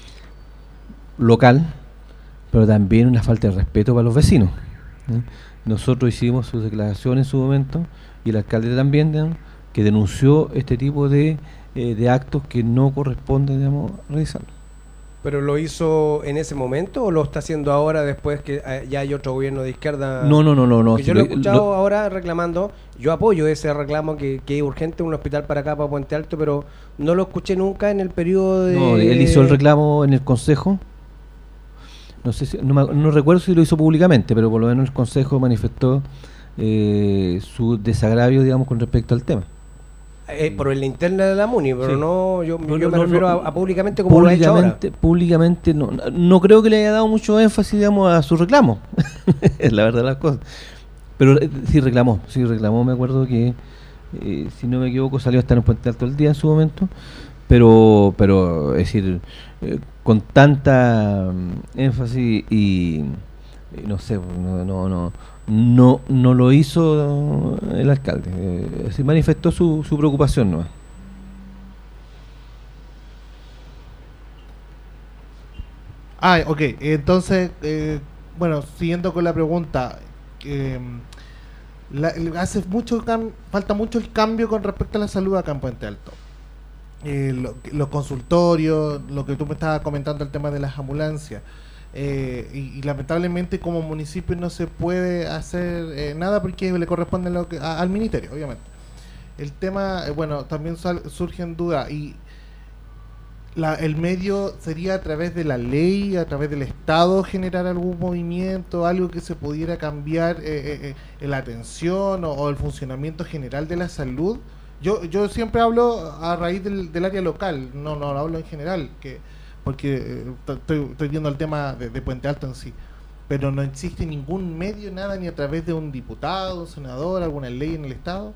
local, pero también una falta de respeto para los vecinos. ¿eh? Nosotros hicimos sus declaraciones en su momento y el alcalde también, digamos, que denunció este tipo de, eh, de actos que no corresponden, digamos, realizarlo. ¿Pero lo hizo en ese momento o lo está haciendo ahora después que eh, ya hay otro gobierno de izquierda? No, no, no, no. no Porque si yo lo he lo- escuchado lo- ahora reclamando, yo apoyo ese reclamo que, que es urgente un hospital para acá, para Puente Alto, pero no lo escuché nunca en el periodo de... No, él hizo el reclamo en el Consejo. No sé si, no, me- no recuerdo si lo hizo públicamente, pero por lo menos el Consejo manifestó eh, su desagravio, digamos, con respecto al tema. Eh, por la interna de la MUNI, pero Sí. no, yo, No, yo no, me refiero no, a, a públicamente como lo ha hecho ahora. Públicamente, públicamente no, no creo que le haya dado mucho énfasis, digamos, a su reclamo. Es la verdad de las cosas. Pero eh, sí reclamó, sí reclamó, me acuerdo que, eh, si no me equivoco, salió a estar en Puente Alto el día en su momento, pero, pero es decir, eh, con tanta mm, énfasis y, y no sé, no, no, no, no, no lo hizo el alcalde, eh, sí manifestó su, su preocupación, ¿no? Ah, ok. Entonces, eh, bueno, siguiendo con la pregunta, eh, la- el- hace mucho cam- falta mucho el cambio con respecto a la salud acá en Puente Alto. Eh, lo- los consultorios, lo que tú me estabas comentando, el tema de las ambulancias. Eh, y, y lamentablemente como municipio no se puede hacer eh, nada porque le corresponde lo que, a- al ministerio, obviamente. El tema, eh, bueno, también sal- surge en duda y la, el medio sería a través de la ley, a través del Estado generar algún movimiento, algo que se pudiera cambiar eh, eh, eh, la atención o, o el funcionamiento general de la salud. Yo yo siempre hablo a raíz del, del área local, no no hablo en general, que porque eh, t- estoy, estoy viendo el tema de, de Puente Alto en sí, pero no existe ningún medio, nada, ni a través de un diputado, un senador, alguna ley en el Estado.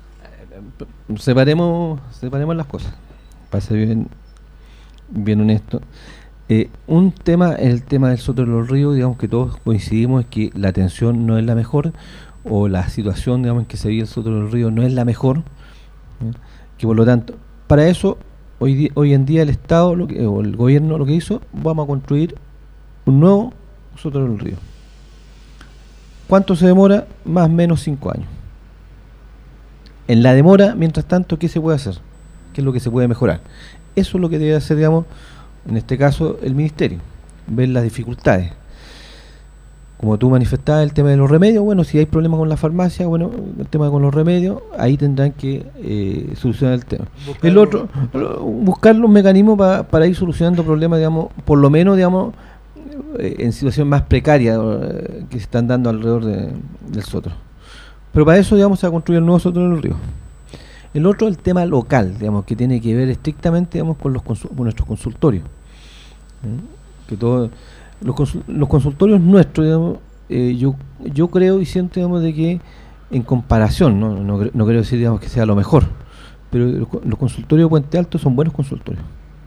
Separemos, separemos las cosas, para ser bien, bien honesto. Eh, un tema es el tema del Soto de los Ríos, digamos que todos coincidimos en que la atención no es la mejor, o la situación, digamos, en que se vive el Soto de los Ríos no es la mejor, ¿eh? Que por lo tanto, para eso, hoy, di- hoy en día el Estado, lo que, o el gobierno lo que hizo, vamos a construir un nuevo Soto de los Ríos. ¿Cuánto se demora? Más o menos cinco años. En la demora, mientras tanto, ¿qué se puede hacer? ¿Qué es lo que se puede mejorar? Eso es lo que debe hacer, digamos, en este caso, el Ministerio. Ver las dificultades. Como tú manifestabas, el tema de los remedios, bueno, si hay problemas con la farmacia, bueno, el tema con los remedios, ahí tendrán que eh, solucionar el tema. Buscar El otro, algo- lo- buscar los mecanismos pa- para ir solucionando problemas, digamos, por lo menos, digamos, eh, en situación más precaria eh, que se están dando alrededor de- del Soto. Pero para eso, digamos, se va a construir el nuevo Soto de los Ríos. El otro, el tema local, digamos, que tiene que ver estrictamente, digamos, con los consu- con nuestros consultorios. ¿Mm? Que todo, los, consul- los consultorios nuestros, digamos, eh, yo yo creo y siento, digamos, de que en comparación, no no, cre- no quiero decir, digamos, que sea lo mejor, pero los, co- los consultorios de Puente Alto son buenos consultorios.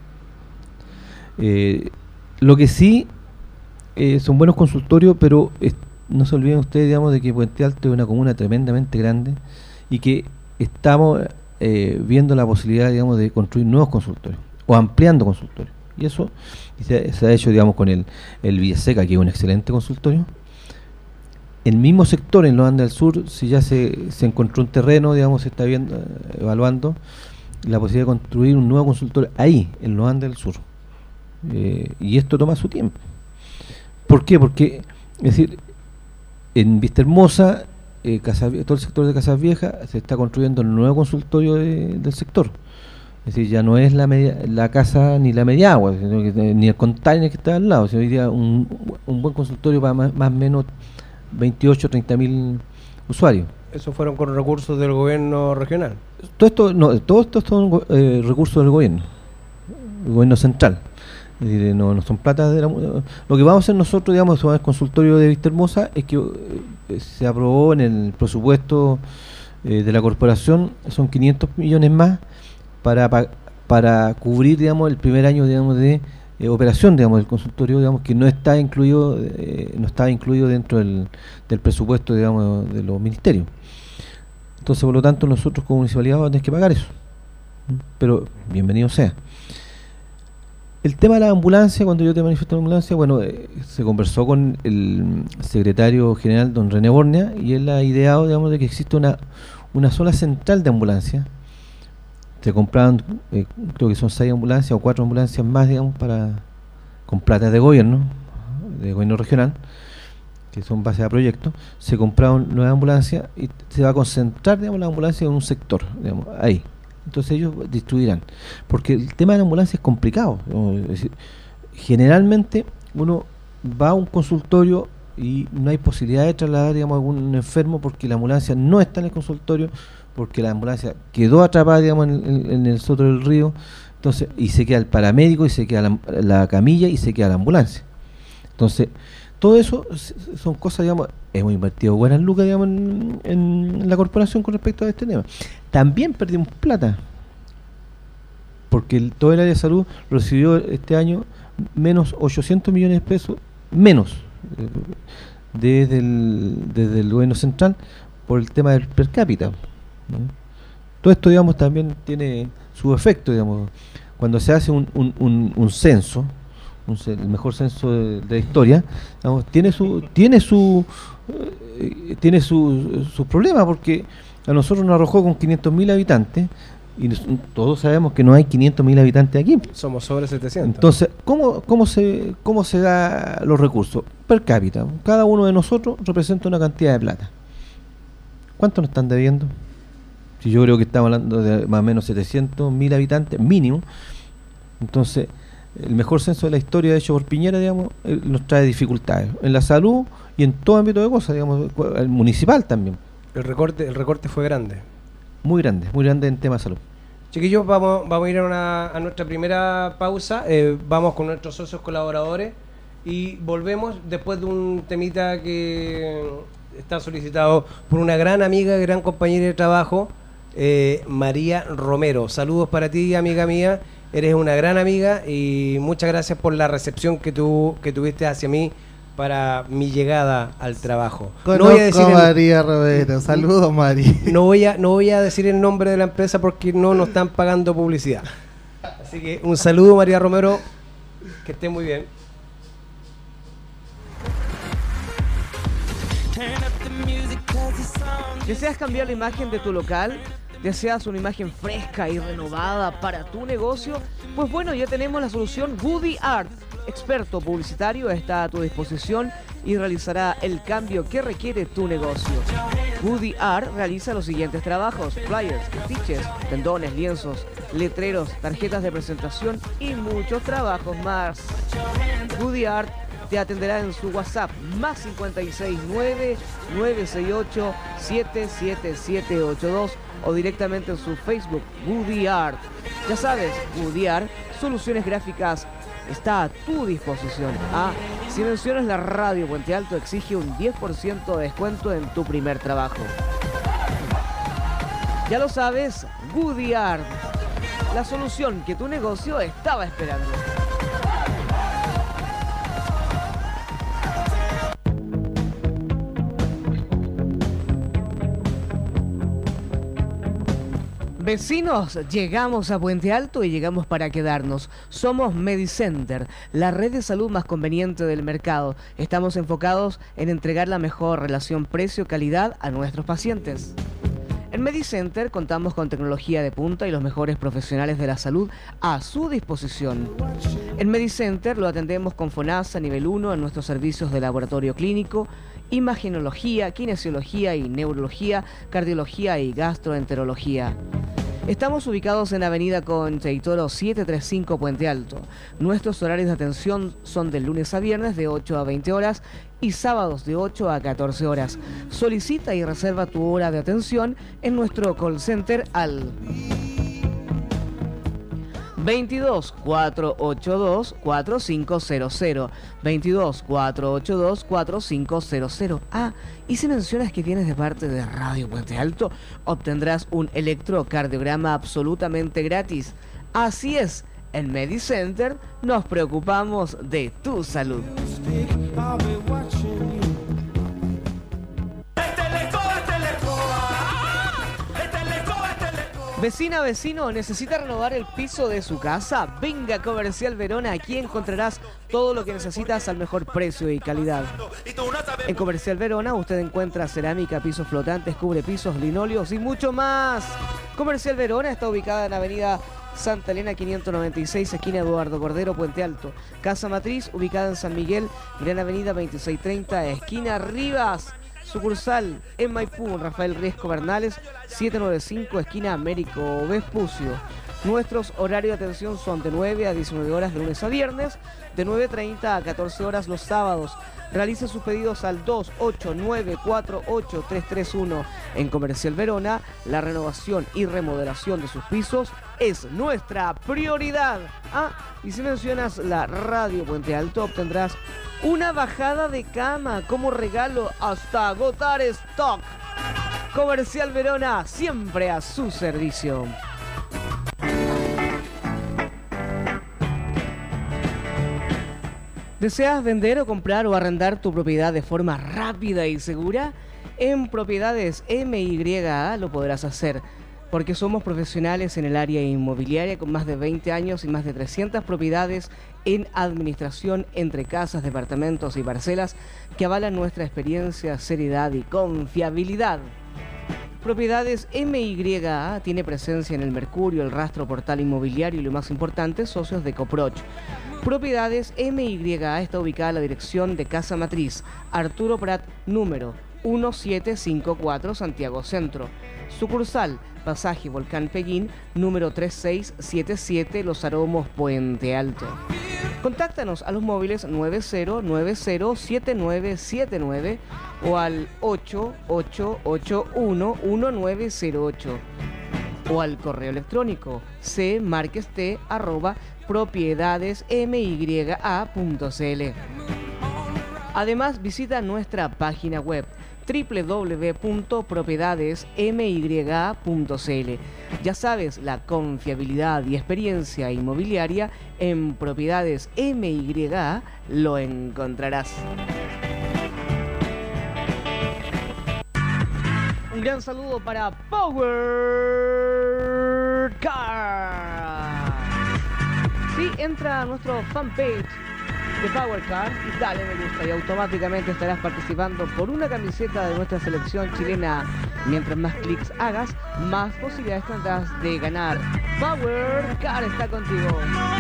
Eh, lo que sí eh, son buenos consultorios, pero es- no se olviden ustedes, digamos, de que Puente Alto es una comuna tremendamente grande y que estamos eh, viendo la posibilidad, digamos, de construir nuevos consultorios o ampliando consultorios. Y eso y se, se ha hecho, digamos, con el, el Villaseca, que es un excelente consultorio. El mismo sector en los Andes del Sur, si ya se, se encontró un terreno, digamos, se está viendo, eh, evaluando la posibilidad de construir un nuevo consultorio ahí, en los Andes del Sur. Eh, y esto toma su tiempo. ¿Por qué? Porque, es decir, en Vista Hermosa, eh, Casa Vie- todo el sector de Casas Viejas, se está construyendo el nuevo consultorio de- del sector. Es decir, ya no es la media, la casa ni la media agua, sino que, eh, ni el container que está al lado, sino hoy día un, un buen consultorio para más, más o menos veintiocho, treinta mil usuarios. Esos fueron con recursos del gobierno regional. Todo esto, no, todo esto son go- eh, recursos del gobierno, el gobierno central. Es decir, no, no son plata de la, mu- lo que vamos a hacer nosotros, digamos, con el consultorio de Vista Hermosa es que eh, se aprobó en el presupuesto eh, de la corporación, son quinientos millones más para pa- para cubrir, digamos, el primer año, digamos, de eh, operación, digamos, del consultorio, digamos, que no está incluido eh, no estaba incluido dentro del, del presupuesto, digamos, de los ministerios. Entonces, por lo tanto, nosotros como municipalidad vamos a tener que pagar eso. Pero bienvenido sea. El tema de la ambulancia, cuando yo te manifiesto la ambulancia, bueno, eh, se conversó con el secretario general, don René Bornia, y él ha ideado, digamos, de que existe una, una sola central de ambulancia. Se compraron, eh, creo que son seis ambulancias o cuatro ambulancias más, digamos, para con plata de gobierno, de gobierno regional, que son bases a proyectos, se compraron nuevas ambulancias y se va a concentrar, digamos, la ambulancia en un sector, digamos, ahí. Entonces ellos distribuirán. Porque el tema de la ambulancia es complicado. Es decir, generalmente uno va a un consultorio y no hay posibilidad de trasladar, digamos, a algún enfermo porque la ambulancia no está en el consultorio, porque la ambulancia quedó atrapada, digamos, en, en, en el soto del río, entonces, y se queda el paramédico, y se queda la, la camilla, y se queda la ambulancia. Entonces, todo eso son cosas, digamos, hemos invertido buenas lucas, digamos, en, en la corporación con respecto a este tema. También perdimos plata, porque el, todo el área de salud recibió este año menos ochocientos millones de pesos, menos, eh, desde el, desde el gobierno central, por el tema del per cápita, ¿no? Todo esto, digamos, también tiene su efecto, digamos, cuando se hace un, un, un, un censo, un, el mejor censo de, de la historia, digamos, tiene su tiene su eh, tiene su, su problema, porque a nosotros nos arrojó con quinientos mil habitantes y nos, todos sabemos que no hay quinientos mil habitantes aquí. Somos sobre setecientos. Entonces, ¿cómo, cómo se cómo se da los recursos? Per cápita. Cada uno de nosotros representa una cantidad de plata. ¿Cuánto nos están debiendo? Si yo creo que estamos hablando de más o menos setecientos mil habitantes mínimo. Entonces, el mejor censo de la historia hecho por Piñera, digamos, eh, nos trae dificultades en la salud y en todo ámbito de cosas, digamos, el municipal también. El recorte, el recorte fue grande. Muy grande, muy grande en tema de salud. Chiquillos, vamos, vamos a ir a, una, a nuestra primera pausa. Eh, vamos con nuestros socios colaboradores y volvemos después de un temita que está solicitado por una gran amiga, gran compañera de trabajo, eh, María Romero. Saludos para ti, amiga mía. Eres una gran amiga y muchas gracias por la recepción que tú que tuviste hacia mí para mi llegada al trabajo. Conozco no voy a decir a María el, Romero. Saludos, María. No voy a no voy a decir el nombre de la empresa porque no nos están pagando publicidad. Así que un saludo, María Romero. Que esté muy bien. ¿Deseas cambiar la imagen de tu local? ¿Deseas una imagen fresca y renovada para tu negocio? Pues bueno, ya tenemos la solución Goody Art. Experto publicitario está a tu disposición y realizará el cambio que requiere tu negocio. Goody Art realiza los siguientes trabajos: flyers, afiches, pendones, lienzos, letreros, tarjetas de presentación y muchos trabajos más. Goody Art te atenderá en su WhatsApp más cincuenta y seis nueve, nueve seis ocho, siete siete siete ocho dos o directamente en su Facebook, Goody Art. Ya sabes, Goody Art, soluciones gráficas, está a tu disposición. Ah, si mencionas la radio Puente Alto, exige un diez por ciento de descuento en tu primer trabajo. Ya lo sabes, Goody Art, la solución que tu negocio estaba esperando. Vecinos, llegamos a Puente Alto y llegamos para quedarnos. Somos Medicenter, la red de salud más conveniente del mercado. Estamos enfocados en entregar la mejor relación precio-calidad a nuestros pacientes. En Medicenter contamos con tecnología de punta y los mejores profesionales de la salud a su disposición. En Medicenter lo atendemos con FONASA nivel uno en nuestros servicios de laboratorio clínico, imagenología, kinesiología y neurología, cardiología y gastroenterología. Estamos ubicados en Avenida Concha y Toro setecientos treinta y cinco Puente Alto. Nuestros horarios de atención son de lunes a viernes de ocho a veinte horas y sábados de ocho a catorce horas. Solicita y reserva tu hora de atención en nuestro call center al veintidós, cuatrocientos ochenta y dos, cuarenta y cinco cero cero. veintidós, cuatrocientos ochenta y dos, cuarenta y cinco cero cero. Ah, y si mencionas que vienes de parte de Radio Puente Alto, obtendrás un electrocardiograma absolutamente gratis. Así es, en Medicenter nos preocupamos de tu salud. Vecina, vecino, ¿necesita renovar el piso de su casa? Venga a Comercial Verona, aquí encontrarás todo lo que necesitas al mejor precio y calidad. En Comercial Verona usted encuentra cerámica, pisos flotantes, cubrepisos, linóleos y mucho más. Comercial Verona está ubicada en Avenida Santa Elena quinientos noventa y seis, esquina Eduardo Cordero, Puente Alto. Casa Matriz, ubicada en San Miguel, Gran Avenida veintiséis treinta, esquina Rivas. Sucursal en Maipú, Rafael Riesco Bernales, setecientos noventa y cinco, esquina Américo Vespucio. Nuestros horarios de atención son de nueve a diecinueve horas de lunes a viernes, de nueve treinta a catorce horas los sábados. Realice sus pedidos al dos ocho nueve cuatro ocho tres tres uno. En Comercial Verona, la renovación y remodelación de sus pisos es nuestra prioridad. Ah, y si mencionas la radio Puente Alto, obtendrás una bajada de cama como regalo hasta agotar stock. Comercial Verona, siempre a su servicio. ¿Deseas vender o comprar o arrendar tu propiedad de forma rápida y segura? En Propiedades M Y A lo podrás hacer, porque somos profesionales en el área inmobiliaria con más de veinte años y más de trescientas propiedades en administración entre casas, departamentos y parcelas que avalan nuestra experiencia, seriedad y confiabilidad. Propiedades M Y A tiene presencia en el Mercurio, el Rastro, Portal Inmobiliario y lo más importante, socios de Coproch. Propiedades M Y A está ubicada en la dirección de Casa Matriz, Arturo Prat, número mil setecientos cincuenta y cuatro, Santiago Centro. Sucursal, Pasaje Volcán Peguín, número tres seis siete siete, Los Aromos, Puente Alto. Contáctanos a los móviles nueve cero nueve cero siete nueve siete nueve o al ocho ocho ocho uno uno nueve cero ocho o al correo electrónico cmarquest arroba propiedadesmya punto cl. Además, visita nuestra página web doble u doble u doble u punto propiedadesmya punto cl. Ya sabes, la confiabilidad y experiencia inmobiliaria en Propiedades M Y A lo encontrarás. Un gran saludo para Power Car. Sí, entra a nuestro fanpage de Power Car y dale me gusta y automáticamente estarás participando por una camiseta de nuestra selección chilena. Mientras más clics hagas, más posibilidades tendrás de ganar. Power Car está contigo.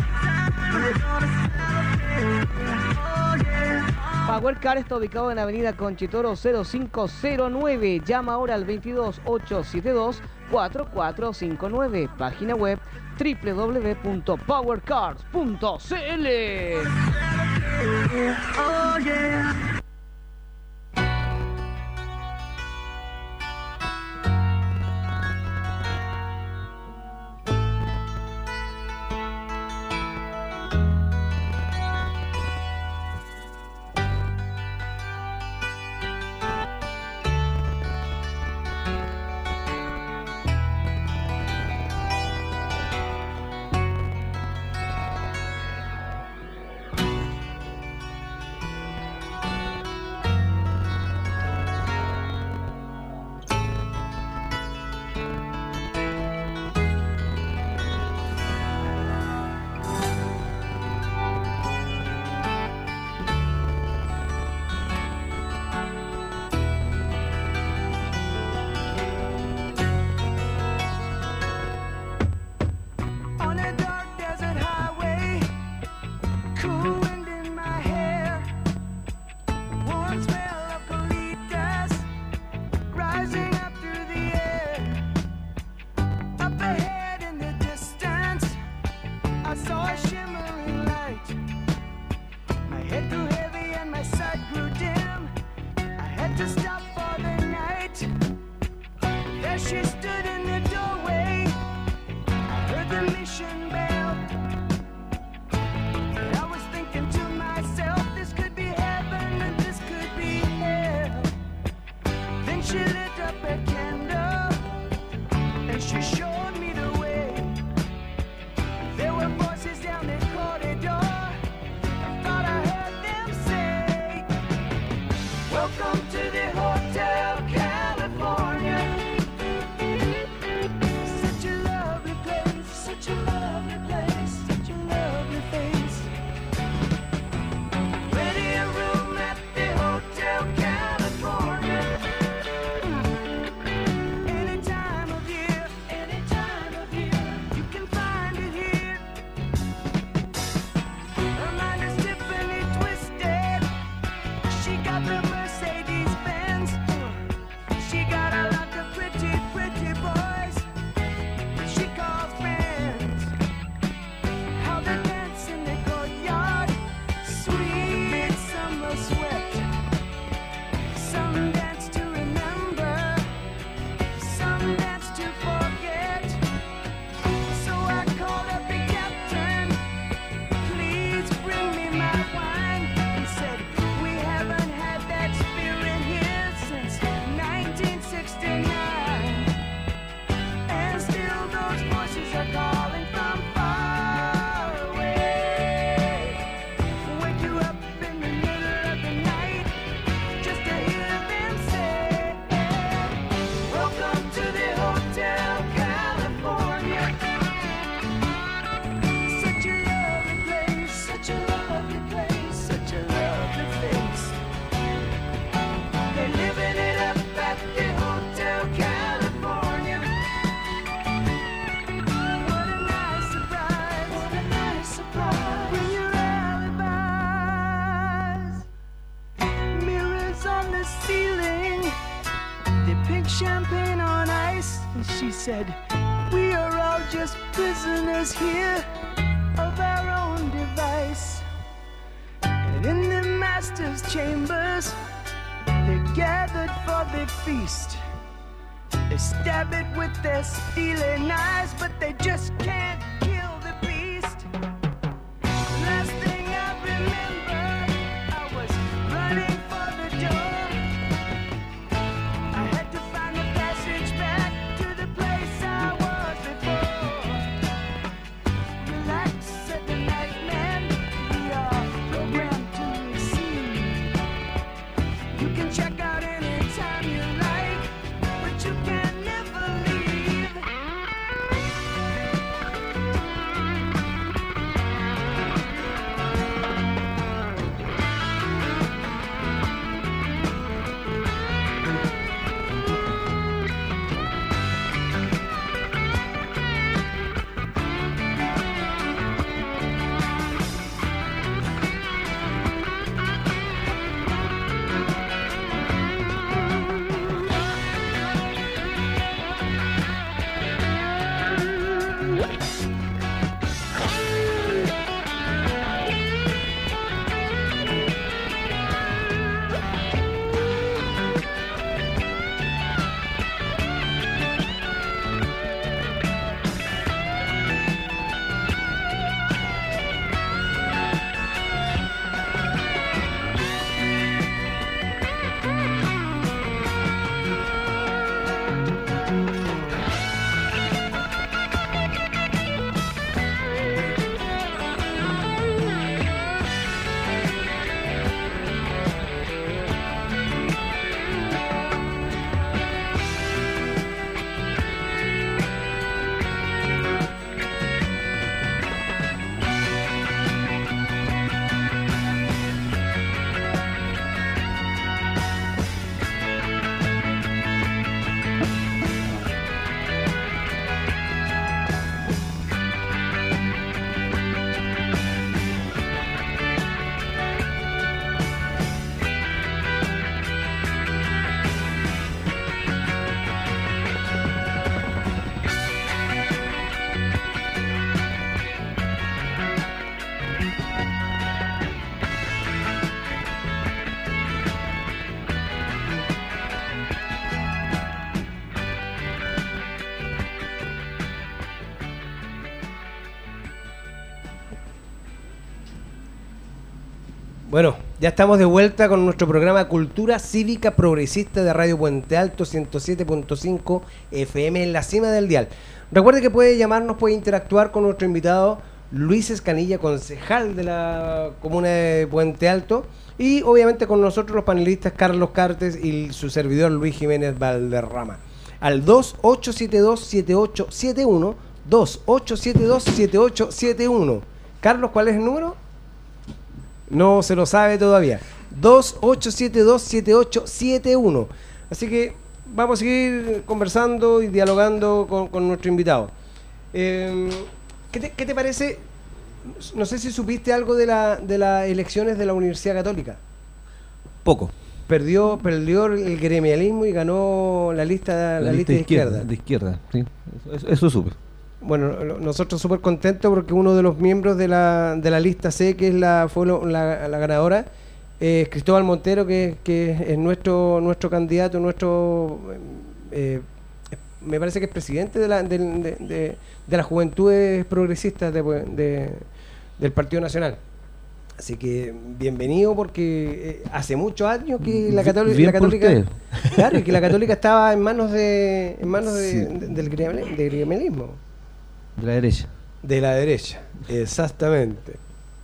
Power Car está ubicado en Avenida Conchitoro cero cinco cero nueve. Llama ahora al veintidós ochocientos setenta y dos cuarenta y cuatro cincuenta y nueve. Página web doble u doble u doble u punto power cars punto cl. Oh, yeah. Such a lovely champagne on ice, and she said, we are all just prisoners here of our own device. And in the master's chambers, they gathered for the feast. They stab it with their steely knives, but they just can't kill the beast. Last thing I remember, I was running for the door. I had to find a passage back to the place I was before. Relax, said the night man, we are programmed to receive. You can check out anytime you like, but you can never leave. Bueno, ya estamos de vuelta con nuestro programa Cultura Cívica Progresista de Radio Puente Alto ciento siete punto cinco F M en la cima del dial. Recuerde que puede llamarnos, puede interactuar con nuestro invitado Luis Escanilla, concejal de la comuna de Puente Alto, y obviamente con nosotros los panelistas Carlos Cartes y su servidor Luis Jiménez Valderrama. Al dos ocho siete dos siete ocho siete uno, dos ocho siete dos siete ocho siete uno. Carlos, ¿cuál es el número? No se lo sabe todavía. dos ocho siete dos siete ocho siete uno. Así que vamos a seguir conversando y dialogando con, con nuestro invitado. Eh, ¿qué, te, ¿Qué te parece? No sé si supiste algo de, la, de las elecciones de la Universidad Católica. Poco. Perdió, perdió el gremialismo y ganó la lista, la, la lista, lista de izquierda. izquierda. De izquierda, sí. Eso, eso, eso supe. Bueno, nosotros súper contentos porque uno de los miembros de la, de la lista C, que es la fue lo, la, la ganadora, es Cristóbal Montero, que, que es nuestro nuestro candidato, nuestro eh, me parece que es presidente de la de, de, de, de las Juventudes Progresistas de, de, del Partido Nacional. Así que bienvenido, porque eh, hace muchos años que la, Cató- la Católica, claro, y que la Católica estaba en manos de en manos de, sí. de, del gremialismo. De la derecha. De la derecha, exactamente.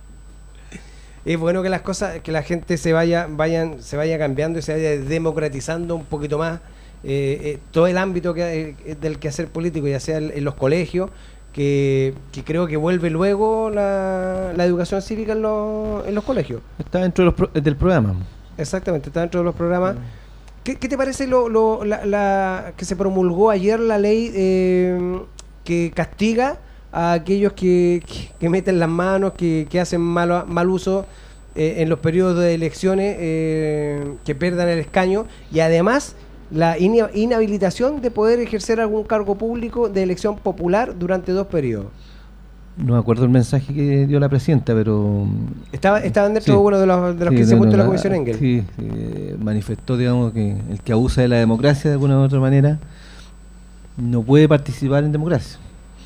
Es bueno que las cosas, que la gente se vaya, vayan, se vaya cambiando y se vaya democratizando un poquito más eh, eh, todo el ámbito que, eh, del quehacer político, ya sea en, en los colegios, que, que creo que vuelve luego la, la educación cívica en, los, en los colegios. Está dentro de los pro, del programa. Exactamente, está dentro de los programas. Mm. ¿Qué, qué te parece lo, lo, la, la, que se promulgó ayer la ley eh, que castiga a aquellos que, que, que meten las manos, que, que hacen mal, mal uso eh, en los periodos de elecciones, eh, que pierdan el escaño, y además la ina- inhabilitación de poder ejercer algún cargo público de elección popular durante dos periodos. No me acuerdo el mensaje que dio la presidenta, pero... Estaba, estaban dentro Sí. de uno de los, de los sí, que se no, puesto no, la la- Comisión Engel. Sí, sí, manifestó, digamos, que el que abusa de la democracia de alguna u otra manera no puede participar en democracia.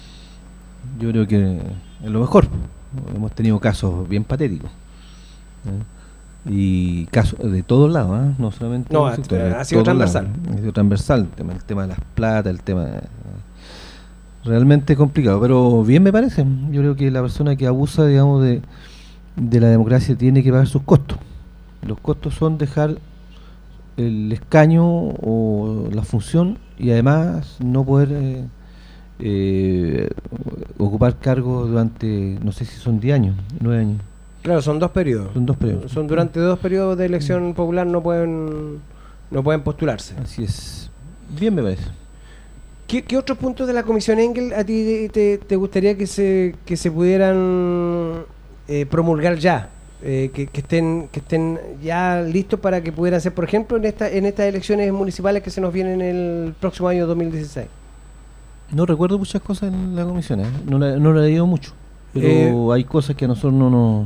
Yo creo que es lo mejor. Hemos tenido casos bien patéticos. ¿eh? Y casos de todos lados, ¿eh? No solamente No, de un ha- sector, de ha sido todos transversal. lados. Ha sido transversal, el tema, el tema de las plata, el tema... de- realmente complicado, pero bien me parece. Yo creo que la persona que abusa, digamos, de, de la democracia tiene que pagar sus costos. Los costos son dejar el escaño o la función y además no poder eh, eh, ocupar cargos durante, no sé si son diez años, nueve años. Claro, son dos periodos. Son dos periodos. Son durante dos periodos de elección popular no pueden no pueden postularse. Así es. Bien me parece. ¿Qué, qué otros puntos de la Comisión Engel a ti te, te gustaría que se que se pudieran eh, promulgar ya? Eh, que, que estén que estén ya listos para que pudieran ser, por ejemplo, en esta en estas elecciones municipales que se nos vienen el próximo año dos mil dieciséis. No recuerdo muchas cosas en la comisión, ¿eh? no, la, no la he leído mucho, pero Eh, hay cosas que a nosotros no nos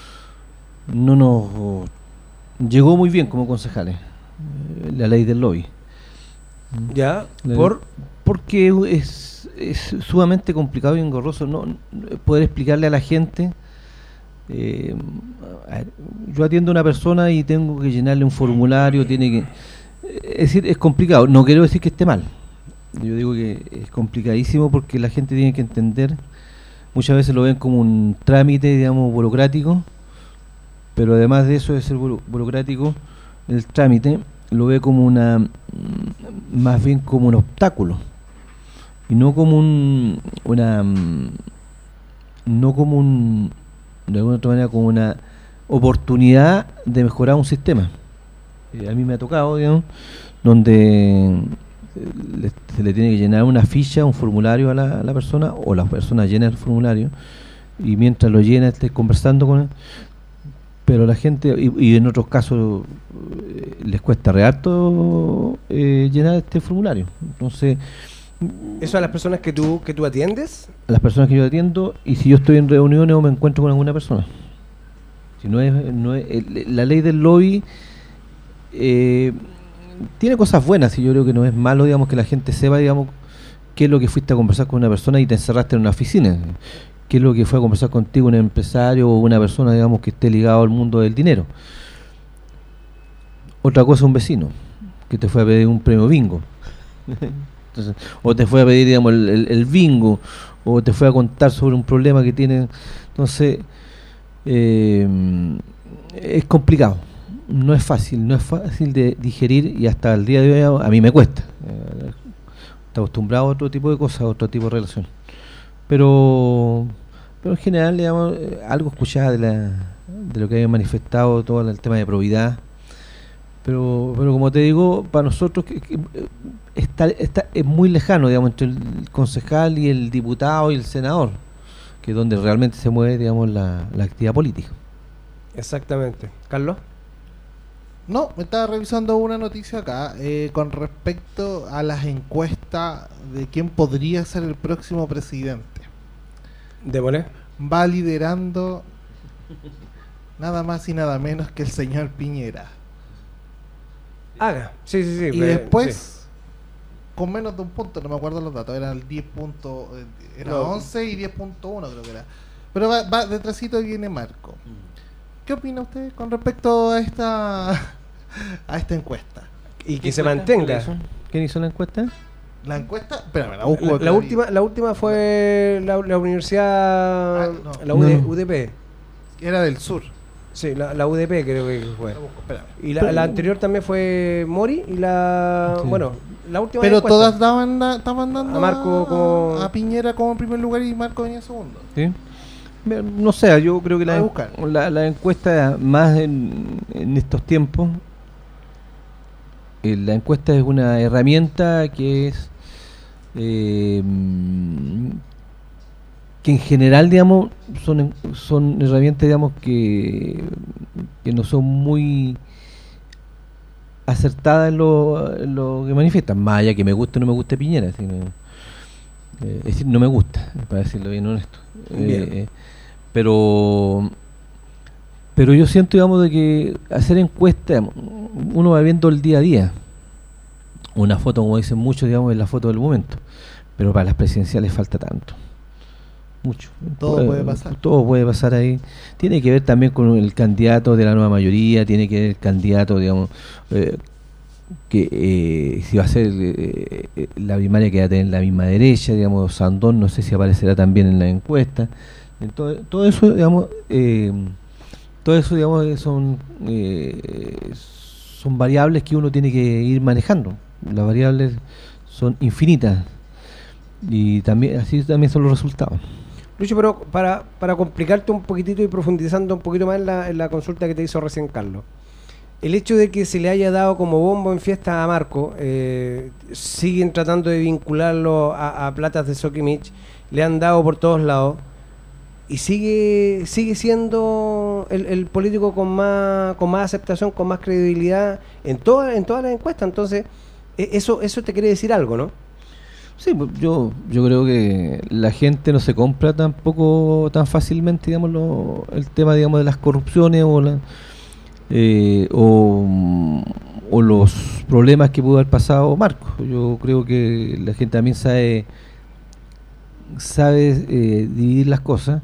no nos llegó muy bien como concejales. Eh, La ley del lobby. ¿Ya? La- ¿Por? Porque es, es sumamente complicado y engorroso no, no- poder explicarle a la gente. eh, a ver, yo atiendo a una persona y tengo que llenarle un formulario, tiene que... Es decir, es complicado. No quiero decir que esté mal. Yo digo que es complicadísimo porque la gente tiene que entender. Muchas veces lo ven como un trámite, digamos, burocrático, pero además de eso de ser buro- burocrático, el trámite lo ve como una, mm, más bien como un obstáculo y no como un, una, mm, no como un, de alguna otra manera como una oportunidad de mejorar un sistema. Eh, a mí me ha tocado, digamos, donde eh, le- se le tiene que llenar una ficha, un formulario a la, a la persona, o la persona llena el formulario, y mientras lo llena esté conversando con él, pero la gente, y, y en otros casos eh, les cuesta re harto eh, llenar este formulario. Entonces, ¿Eso a las personas que tú que tú atiendes? a las personas que yo atiendo, y si yo estoy en reuniones o me encuentro con alguna persona. Si no es, no es el- la ley del lobby eh, tiene cosas buenas, y yo creo que no es malo, digamos, que la gente sepa, digamos, qué es lo que fuiste a conversar con una persona y te encerraste en una oficina, qué es lo que fue a conversar contigo un empresario o una persona, digamos, que esté ligado al mundo del dinero. Otra cosa, un vecino que te fue a pedir un premio bingo. Entonces, o te fue a pedir, digamos, el, el- el bingo, o te fue a contar sobre un problema que tiene. Entonces, eh, es complicado, no es fácil, no es fácil de digerir, y hasta el día de hoy a, a mí me cuesta. Eh, Estoy acostumbrado a otro tipo de cosas, a otro tipo de relación. Pero, pero en general, digamos, eh, algo escuchaba de, la, de lo que habían manifestado, todo el tema de probidad. Pero, pero como te digo, para nosotros que, que, eh, está, está, es muy lejano, digamos, entre el concejal y el diputado y el senador, que es donde realmente se mueve, digamos, la, la actividad política. Exactamente. ¿Carlos? No, me estaba revisando una noticia acá eh, con respecto a las encuestas de quién podría ser el próximo presidente. Démosle. Va liderando nada más y nada menos que el señor Piñera. Haga. Sí, sí, sí. Y eh, después, sí. con menos de un punto, no me acuerdo los datos, eran el diez punto, eh, era No. once y diez punto uno creo que era. Pero va, va detrásito viene Marco. ¿Qué opina usted con respecto a esta a esta encuesta? Y que se mantenga. ¿Quién hizo la encuesta? La encuesta, espérame, la busco. La, otra la vez. última, la última fue la, la universidad, Ah, no. la U D- No. U D P. Era del sur. Sí, la, la U D P creo que fue. La busco, espérame. Y la, la anterior también fue Mori y la, Sí. bueno, la última. Pero encuesta. todas daban da- estaban dando A Marco como- a Piñera como en primer lugar y Marco venía segundo. ¿Sí? Me- No sé, yo creo que Voy a la, buscar. la, la encuesta, más en, en estos tiempos, eh, la encuesta es una herramienta que es eh, mm, que en general, digamos, son en- son herramientas, digamos, que, que no son muy acertada en lo, en lo que manifiestan, más allá que me guste o no me guste Piñera, sino, eh, es decir, no me gusta, para decirlo bien honesto. Eh, eh, pero pero yo siento, digamos, de que hacer encuestas, uno va viendo el día a día. Una foto, como dicen muchos, digamos, es la foto del momento, pero para las presidenciales falta tanto. Mucho. Todo puede, puede pasar. Todo puede pasar ahí. Tiene que ver también con el candidato de la nueva mayoría, tiene que ver el candidato, digamos, eh, que eh, si va a ser eh, eh, la primaria que va a tener la misma derecha, digamos, Sandón, no sé si aparecerá también en la encuesta. Entonces, todo eso, digamos, eh, todo eso, digamos, son eh, son variables que uno tiene que ir manejando. Las variables son infinitas y también así también son los resultados. Lucho, pero para, para complicarte un poquitito y profundizando un poquito más en la, en la consulta que te hizo recién Carlos, el hecho de que se le haya dado como bombo en fiesta a Marco, eh, siguen tratando de vincularlo a, a platas de Sokimich, le han dado por todos lados y sigue sigue siendo el, el político con más con más aceptación, con más credibilidad en todas en todas las encuestas. Entonces, eso eso te quiere decir algo, ¿no? Sí, yo yo creo que la gente no se compra tampoco tan fácilmente, digamos, lo, el tema, digamos, de las corrupciones o, la, eh, o o los problemas que pudo haber pasado Marco. Yo creo que la gente también sabe sabe eh, dividir las cosas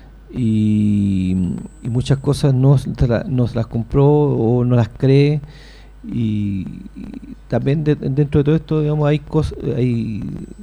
y, y muchas cosas no, no se las compró o no las cree. Y, y también de, dentro de todo esto, digamos, hay cosas, hay,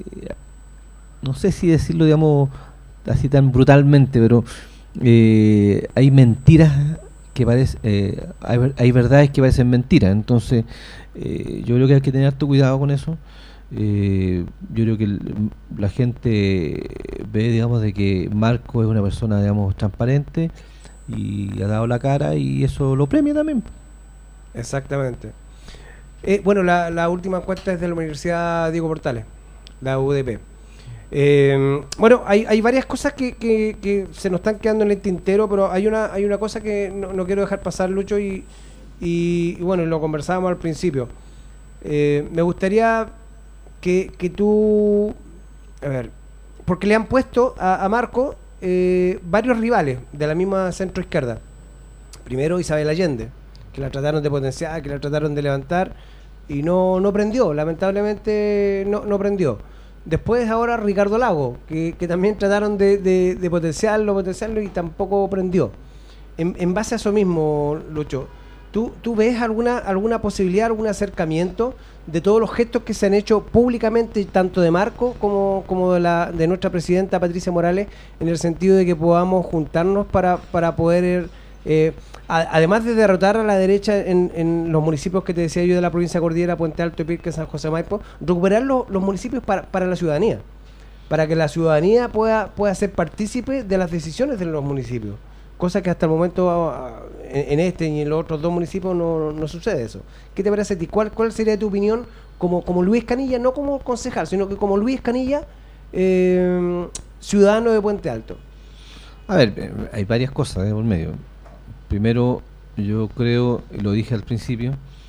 no sé si decirlo, digamos, así tan brutalmente, pero eh, hay mentiras que parecen, eh, hay, hay verdades que parecen mentiras. Entonces, eh, yo creo que hay que tener harto cuidado con eso. Eh, yo creo que el, la gente ve, digamos, de que Marco es una persona, digamos, transparente y ha dado la cara y eso lo premia también. Exactamente. Eh, bueno, la, la última encuesta es de la Universidad Diego Portales, la U D P. Eh, bueno, hay, hay varias cosas que, que, que se nos están quedando en el tintero, pero hay una hay una cosa que no, no quiero dejar pasar, Lucho, y, y, y bueno, lo conversábamos al principio. Eh, me gustaría que, que tú, a ver, porque le han puesto a, a Marco eh, varios rivales de la misma centro izquierda. Primero Isabel Allende, que la trataron de potenciar, que la trataron de levantar y no no prendió, lamentablemente no, no prendió. Después ahora Ricardo Lago, que, que también trataron de, de, de potenciarlo, potenciarlo y tampoco prendió. En, en base a eso mismo, Lucho, ¿tú, tú ves alguna alguna posibilidad, algún acercamiento de todos los gestos que se han hecho públicamente, tanto de Marco como, como de, la, de nuestra presidenta Patricia Morales, en el sentido de que podamos juntarnos para, para poder... Eh, además de derrotar a la derecha en, en los municipios que te decía yo de la provincia Cordillera, Puente Alto, Pirque, San José Maipo, recuperar lo, los municipios para, para la ciudadanía, para que la ciudadanía pueda, pueda ser partícipe de las decisiones de los municipios, cosa que hasta el momento en, en este y en los otros dos municipios no, no sucede eso. ¿Qué te parece a ti? ¿Cuál, cuál sería tu opinión como, como Luis Canilla, no como concejal, sino que como Luis Canilla, eh, ciudadano de Puente Alto? A ver, hay varias cosas de por medio. Primero, yo creo, y lo dije al principio,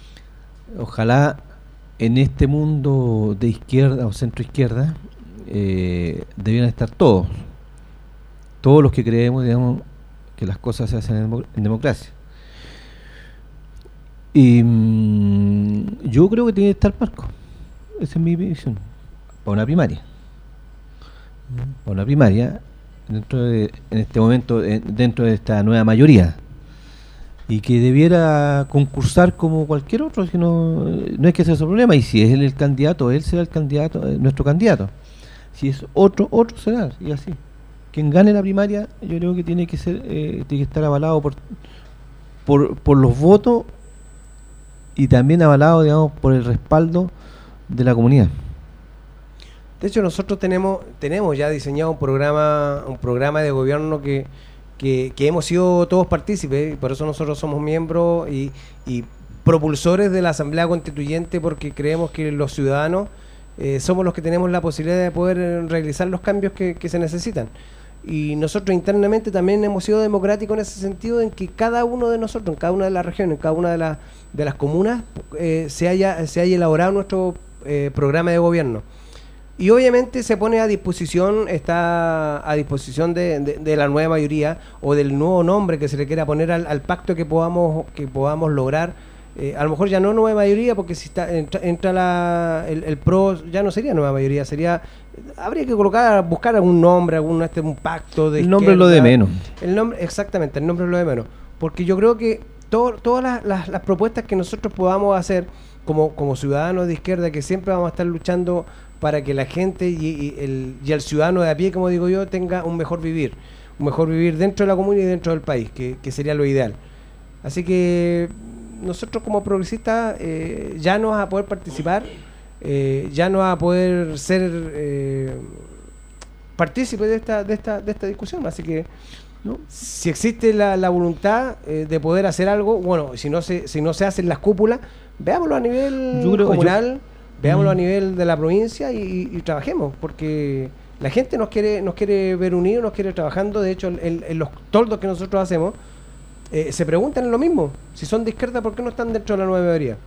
ojalá en este mundo de izquierda o centro izquierda eh, debieran estar todos, todos los que creemos, digamos, que las cosas se hacen en, en democracia. Y mmm, yo creo que tiene que estar Marco, esa es mi visión, para una primaria, para una primaria dentro de, en este momento, en, dentro de esta nueva mayoría. Y que debiera concursar como cualquier otro, si no, no hay que hacer ese problema. Y si es él el candidato, él será el candidato, eh, nuestro candidato. Si es otro, otro será, y así. Quien gane la primaria, yo creo que tiene que ser, eh, tiene que estar avalado por, por, por los votos y también avalado, digamos, por el respaldo de la comunidad. De hecho, nosotros tenemos tenemos ya diseñado un programa un programa de gobierno que Que, que hemos sido todos partícipes, y por eso nosotros somos miembros y, y propulsores de la Asamblea Constituyente, porque creemos que los ciudadanos eh, somos los que tenemos la posibilidad de poder realizar los cambios que, que se necesitan. y nosotros internamente también hemos sido democráticos en ese sentido, en que cada uno de nosotros, en cada una de las regiones, en cada una de, las de las comunas, eh, se, haya, se haya elaborado nuestro eh, programa de gobierno. Y obviamente se pone a disposición, está a disposición de, de, de la nueva mayoría o del nuevo nombre que se le quiera poner al, al pacto que podamos, que podamos lograr. Eh, a lo mejor ya no nueva mayoría, porque si está, entra, entra la, el, el P R O, ya no sería nueva mayoría, sería... Habría que colocar, buscar algún nombre, algún este, un pacto de el nombre es lo de menos. El nombre, exactamente, el nombre es lo de menos. Porque yo creo que todo, todas las, las, las propuestas que nosotros podamos hacer como, como ciudadanos de izquierda, que siempre vamos a estar luchando para que la gente y, y, el, y el ciudadano de a pie, como digo yo, tenga un mejor vivir. Un mejor vivir dentro de la comuna y dentro del país, que, que sería lo ideal. Así que nosotros como progresistas eh, ya no vamos a poder participar, eh, ya no vamos a poder ser eh, partícipes de esta, de, esta, de esta discusión. Así que ¿no? Si existe la, la voluntad eh, de poder hacer algo, bueno, si no se, si no se hacen las cúpulas, veámoslo a nivel Yo creo- comunal, yo- veámoslo Mm. a nivel de la provincia y, y trabajemos, porque la gente nos quiere nos quiere ver unidos, nos quiere trabajando. De hecho, en, en los toldos que nosotros hacemos, eh, se preguntan lo mismo. Si son de izquierda, ¿por qué no están dentro de la nueva mayoría?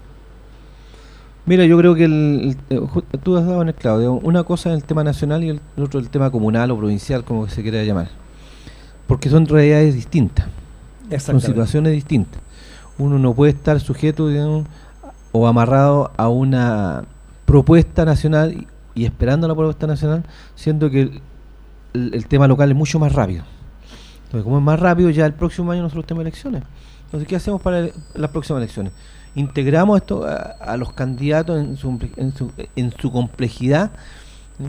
Mira, yo creo que el, el- eh, ju- tú has dado en el clavo. Digamos, una cosa es el tema nacional y el el otro el tema comunal o provincial, como se quiera llamar. Porque son realidades distintas, son situaciones distintas. Uno no puede estar sujeto, digamos, o amarrado a una propuesta nacional y, y esperando la propuesta nacional, siendo que el, el- el tema local es mucho más rápido. Entonces, como es más rápido, ya el próximo año nosotros tenemos elecciones. Entonces, ¿qué hacemos para el- las próximas elecciones? Integramos esto a, a los candidatos en su, en su, en su complejidad. ¿Sí?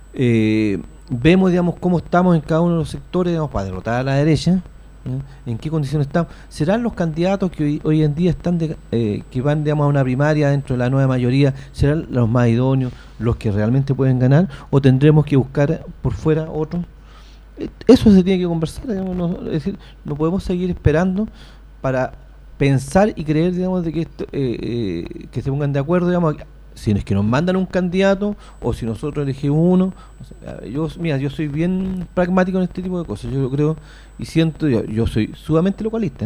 Eh, vemos, digamos, cómo estamos en cada uno de los sectores, digamos, para derrotar a la derecha. ¿Sí? En qué condiciones estamos. ¿Serán los candidatos que hoy, hoy en día están de, eh, que van, digamos, a una primaria dentro de la nueva mayoría, serán los más idóneos, los que realmente pueden ganar, o tendremos que buscar por fuera otros? Eh, Eso se tiene que conversar, digamos, no, es decir, no podemos seguir esperando para pensar y creer, digamos, de que esto, eh, eh, que se pongan de acuerdo, digamos, si es que nos mandan un candidato o si nosotros elegimos uno. O sea, yo, mira, yo soy bien pragmático en este tipo de cosas. Yo creo y siento, yo, yo soy sumamente localista,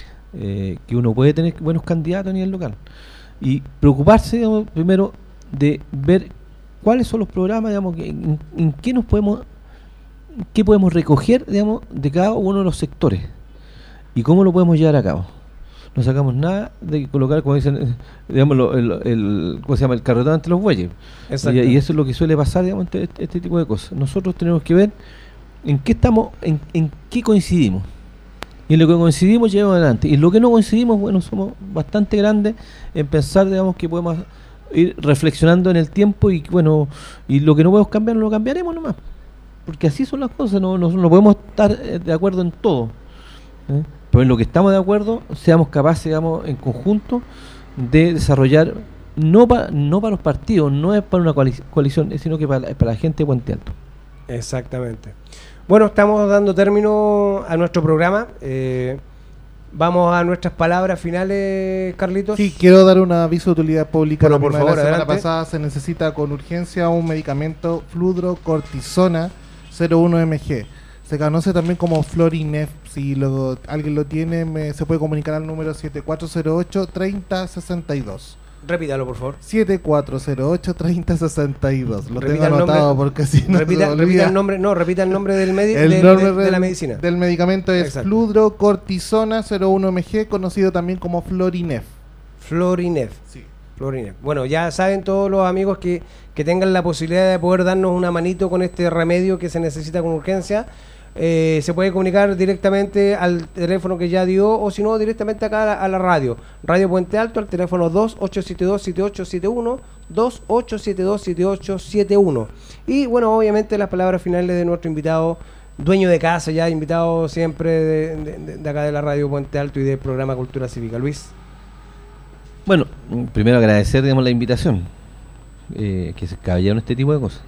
eh, que uno puede tener buenos candidatos a nivel local y preocuparse, digamos, primero de ver cuáles son los programas, digamos, que, en, en qué nos podemos, qué podemos recoger, digamos, de cada uno de los sectores y cómo lo podemos llevar a cabo. No sacamos nada de colocar, como dicen, eh, digamos, lo- el, el, ¿cómo se llama? El carretón ante los bueyes. Exacto. Y, y eso es lo que suele pasar, digamos, este, este- este tipo de cosas. Nosotros tenemos que ver en qué estamos, en, en qué coincidimos. Y en lo que coincidimos, llevamos adelante. Y en lo que no coincidimos, bueno, somos bastante grandes en pensar, digamos, que podemos ir reflexionando en el tiempo y, bueno, y lo que no podemos cambiar, lo cambiaremos nomás. Porque así son las cosas, no, no, no podemos estar eh, de acuerdo en todo. ¿eh? Pero en lo que estamos de acuerdo, seamos capaces, digamos, en conjunto, de desarrollar, no para no para los partidos, no es para una coalic- coalición, sino que para, la- para la gente de Puente Alto. Exactamente. Bueno, estamos dando término a nuestro programa. Eh, vamos a nuestras palabras finales, Carlitos. Sí, quiero dar un aviso de utilidad pública. Bueno, La por misma de favor, la semana adelante. pasada se necesita con urgencia un medicamento fludrocortisona cero uno M G. Se conoce también como Florinef. Si lo, alguien lo tiene, me- se puede comunicar al número siete cuatro cero ocho, tres cero seis dos. Repítalo, por favor. siete cuatro cero ocho, tres cero seis dos. Lo Repita tengo el anotado nombre- porque si no repita, se me repita olvida. el nombre, no, repita el nombre del médico El de, nombre de- de del- la medicina. del medicamento es Exacto. fludrocortisona cero uno M G, conocido también como Florinef. Florinef. Sí. Florinef. Bueno, ya saben todos los amigos que, que tengan la posibilidad de poder darnos una manito con este remedio que se necesita con urgencia. Eh, se puede comunicar directamente al teléfono que ya dio, o si no, directamente acá a la, a la radio. Radio Puente Alto, al teléfono dos ocho siete dos, siete ocho siete uno, dos ocho siete dos, siete ocho siete uno. Y bueno, obviamente las palabras finales de nuestro invitado, dueño de casa ya, invitado siempre de, de- de- de acá de la Radio Puente Alto y del programa Cultura Cívica. Luis. Bueno, mm, primero agradecer, digamos, la invitación, eh, que se caballeron este tipo de cosas.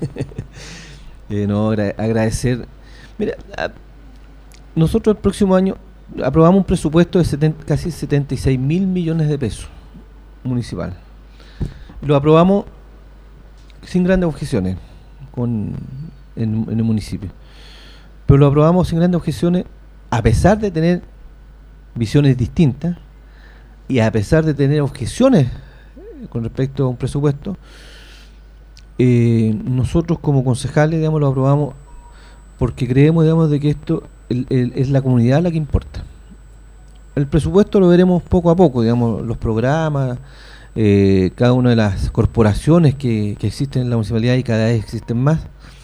Eh, no, agra- agradecer. Mira, a- nosotros el próximo año aprobamos un presupuesto de setenta casi setenta y seis mil millones de pesos municipal. Lo aprobamos sin grandes objeciones con, en, en el municipio. pero lo aprobamos sin grandes objeciones, a pesar de tener visiones distintas y a pesar de tener objeciones con respecto a un presupuesto. Eh, nosotros como concejales, digamos, lo aprobamos porque creemos, digamos, de que esto el, el, es la comunidad la que importa. El presupuesto lo veremos poco a poco, digamos, los programas, eh, cada una de las corporaciones que, que existen en la municipalidad, y cada vez existen más,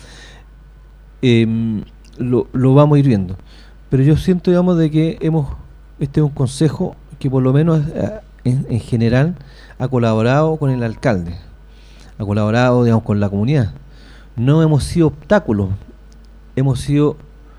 eh, lo, lo vamos a ir viendo. Pero yo siento, digamos, de que hemos este es un consejo que por lo menos eh, en, en general ha colaborado con el alcalde, ha colaborado, digamos, con la comunidad. No hemos sido obstáculos, hemos sido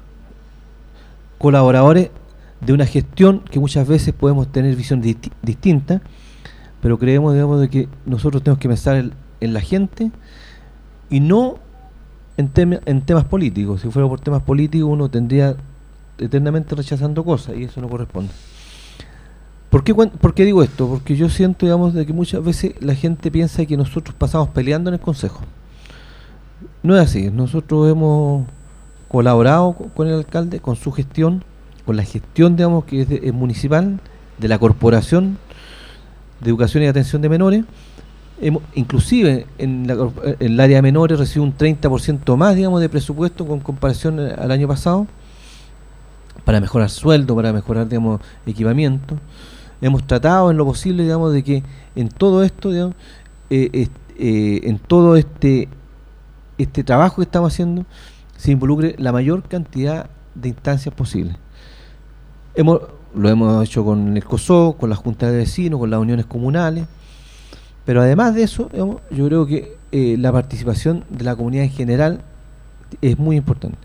colaboradores de una gestión que muchas veces podemos tener visión disti distinta, pero creemos, digamos, de que nosotros tenemos que pensar en, en la gente y no en, tem en temas políticos. Si fuera por temas políticos, uno tendría eternamente rechazando cosas, y eso no corresponde. ¿Por qué, ¿Por qué digo esto? Porque yo siento, digamos, de que muchas veces la gente piensa que nosotros pasamos peleando en el consejo. No es así. Nosotros hemos colaborado con el alcalde, con su gestión, con la gestión, digamos, que es, de, es municipal, de la Corporación de Educación y Atención de Menores. Hemos, inclusive en, la, en el área de menores recibe un treinta por ciento más, digamos, de presupuesto con comparación al año pasado, para mejorar sueldo, para mejorar, digamos, equipamiento. Hemos tratado en lo posible, digamos, de que en todo esto, digamos, eh, eh, eh, en todo este este trabajo que estamos haciendo se involucre la mayor cantidad de instancias posibles. Hemos, lo hemos hecho con el COSO, con las juntas de vecinos, con las uniones comunales, pero además de eso, digamos, yo creo que eh, la participación de la comunidad en general es muy importante.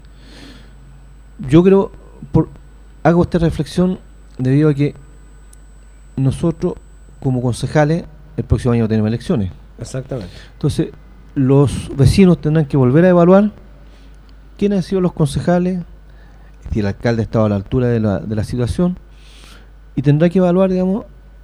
Yo creo, por, hago esta reflexión debido a que nosotros como concejales el próximo año tenemos elecciones. Exactamente. Entonces los vecinos tendrán que volver a evaluar quiénes han sido los concejales, si el alcalde ha estado a la altura de la, de la situación, y tendrá que evaluar, digamos,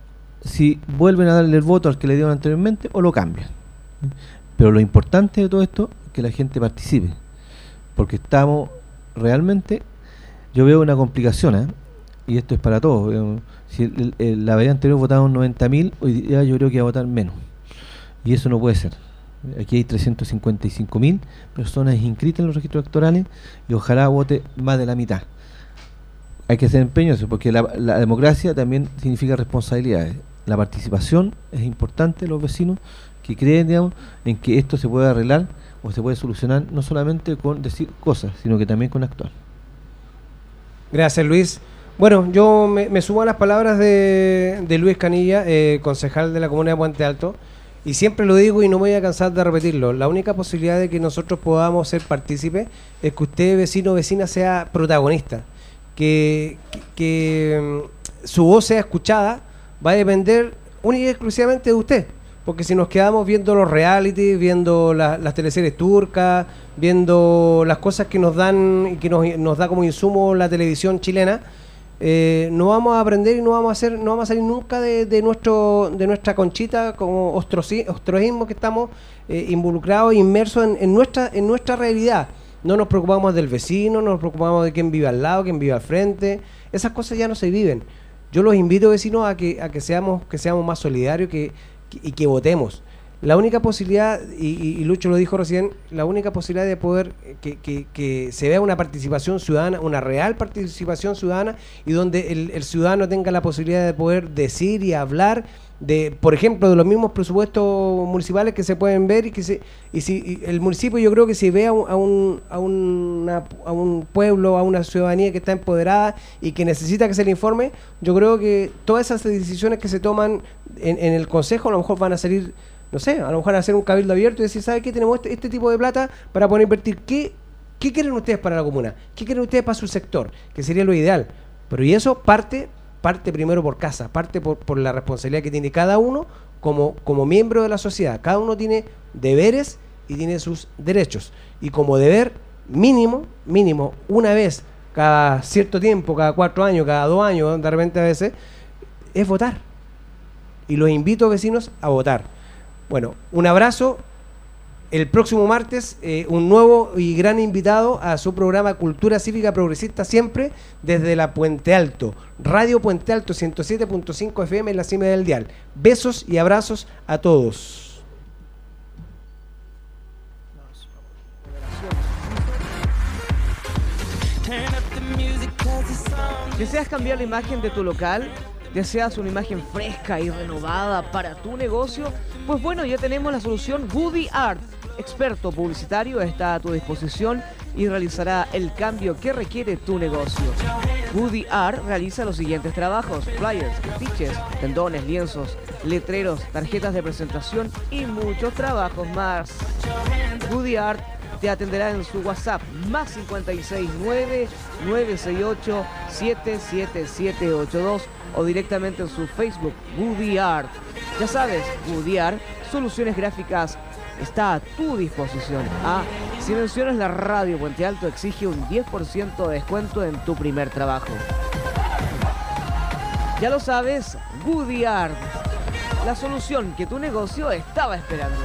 si vuelven a darle el voto al que le dieron anteriormente o lo cambian. Pero lo importante de todo esto es que la gente participe, porque estamos realmente, yo veo una complicación, ¿eh? Y esto es para todos, digamos. Si el, el, la vez anterior votaron noventa mil, hoy día yo creo que va a votar menos, y eso no puede ser. Aquí hay trescientos cincuenta y cinco mil personas inscritas en los registros electorales y ojalá vote más de la mitad. Hay que hacer empeño, porque la, la democracia también significa responsabilidades. La participación es importante de los vecinos que creen, digamos, en que esto se puede arreglar o se puede solucionar no solamente con decir cosas, sino que también con actuar. Gracias, Luis. Bueno, yo me, me sumo a las palabras de, de Luis Canilla, eh, concejal de la comuna de Puente Alto, y siempre lo digo y no me voy a cansar de repetirlo. La única posibilidad de que nosotros podamos ser partícipes es que usted, vecino o vecina, sea protagonista, que, que, que su voz sea escuchada. Va a depender única y exclusivamente de usted, porque si nos quedamos viendo los reality, viendo la, las teleseries turcas, viendo las cosas que nos dan y que nos, nos da como insumo la televisión chilena, eh, no vamos a aprender y no vamos a hacer, no vamos a salir nunca de, de nuestro de nuestra conchita como ostroísmo que estamos eh, involucrados, inmersos en, en nuestra en nuestra realidad. No nos preocupamos del vecino, no nos preocupamos de quién vive al lado, quién vive al frente. Esas cosas ya no se viven. Yo los invito, vecinos, a que a que seamos que seamos más solidarios que, que, y que votemos. La única posibilidad, y, y, y Lucho lo dijo recién, la única posibilidad de poder que, que, que se vea una participación ciudadana, una real participación ciudadana, y donde el, el ciudadano tenga la posibilidad de poder decir y hablar de, por ejemplo, de los mismos presupuestos municipales que se pueden ver, y que se, y si y el municipio, yo creo que si ve a un, a un, a una, a un pueblo, a una ciudadanía que está empoderada y que necesita que se le informe, yo creo que todas esas decisiones que se toman en, en el consejo a lo mejor van a salir, no sé, a lo mejor hacer un cabildo abierto y decir, ¿sabe qué? Tenemos este, este tipo de plata para poder invertir. ¿Qué, ¿Qué quieren ustedes para la comuna? ¿Qué quieren ustedes para su sector? Que sería lo ideal. Pero y eso parte parte primero por casa, parte por, por la responsabilidad que tiene cada uno como, como miembro de la sociedad. Cada uno tiene deberes y tiene sus derechos. Y como deber mínimo, mínimo, una vez cada cierto tiempo, cada cuatro años, cada dos años, de repente a veces, es votar. Y los invito, vecinos, a votar. Bueno, un abrazo el próximo martes eh, un nuevo y gran invitado a su programa Cultura Cívica Progresista, siempre desde la Puente Alto, Radio Puente Alto ciento siete punto cinco F M en la cima del dial. Besos y abrazos a todos. ¿Deseas cambiar la imagen de tu local? ¿Deseas una imagen fresca y renovada para tu negocio? Pues bueno, ya tenemos la solución Goody Art. Experto publicitario está a tu disposición y realizará el cambio que requiere tu negocio. Goody Art realiza los siguientes trabajos: flyers, afiches, tendones, lienzos, letreros, tarjetas de presentación y muchos trabajos más. Goody Art te atenderá en su WhatsApp más cincuenta y seis nueve, nueve seis ocho, siete siete siete ocho dos o directamente en su Facebook Goody Art. Ya sabes, Goody Art, soluciones gráficas, está a tu disposición. Ah, si mencionas la radio Puente Alto, exige un diez por ciento de descuento en tu primer trabajo. Ya lo sabes, Goody Art, la solución que tu negocio estaba esperando.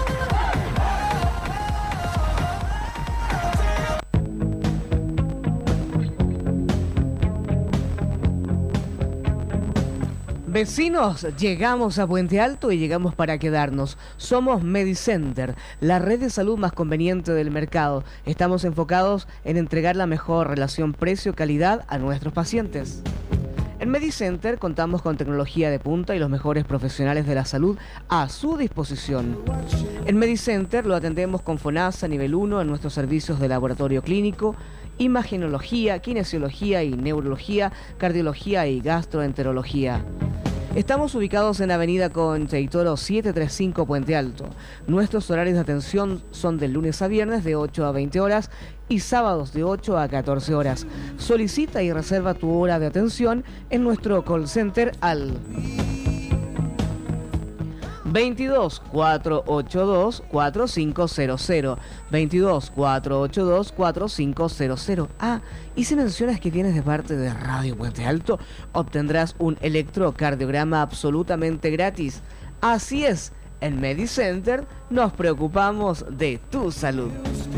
Vecinos, llegamos a Puente Alto y llegamos para quedarnos. Somos Medicenter, la red de salud más conveniente del mercado. Estamos enfocados en entregar la mejor relación precio-calidad a nuestros pacientes. En Medicenter contamos con tecnología de punta y los mejores profesionales de la salud a su disposición. En Medicenter lo atendemos con FONASA nivel uno en nuestros servicios de laboratorio clínico, imagenología, kinesiología y neurología, cardiología y gastroenterología. Estamos ubicados en Avenida Concha y Toro setecientos treinta y cinco Puente Alto. Nuestros horarios de atención son de lunes a viernes de ocho a veinte horas y sábados de ocho a catorce horas. Solicita y reserva tu hora de atención en nuestro call center al veintidós, cuatrocientos ochenta y dos, cuarenta y cinco cero cero. veintidós, cuatrocientos ochenta y dos, cuarenta y cinco cero cero. Ah, y si mencionas que vienes de parte de Radio Puente Alto, obtendrás un electrocardiograma absolutamente gratis. Así es, en Medicenter nos preocupamos de tu salud.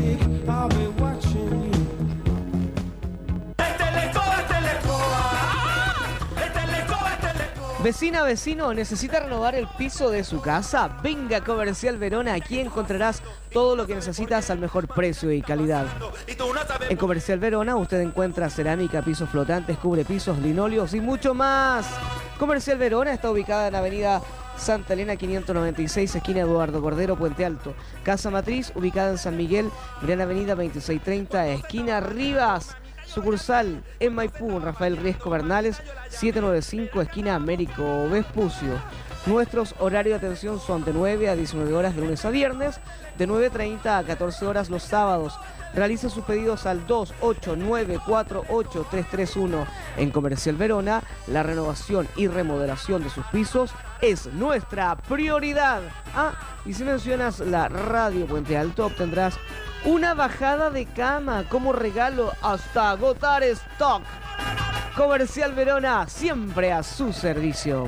Vecina, vecino, ¿necesita renovar el piso de su casa? Venga a Comercial Verona, aquí encontrarás todo lo que necesitas al mejor precio y calidad. En Comercial Verona usted encuentra cerámica, pisos flotantes, cubrepisos, linóleos y mucho más. Comercial Verona está ubicada en Avenida Santa Elena quinientos noventa y seis, esquina Eduardo Cordero, Puente Alto. Casa Matriz, ubicada en San Miguel, Gran Avenida veintiséis treinta, esquina Rivas. Sucursal en Maipú, Rafael Riesco Bernales, setecientos noventa y cinco, esquina Américo Vespucio. Nuestros horarios de atención son de nueve a diecinueve horas de lunes a viernes, de nueve treinta a catorce horas los sábados. Realice sus pedidos al dos ocho nueve cuatro ocho tres tres uno. En Comercial Verona, la renovación y remodelación de sus pisos es nuestra prioridad. Ah, y si mencionas la radio Puente Alto, obtendrás una bajada de cama como regalo hasta agotar stock. Comercial Verona, siempre a su servicio.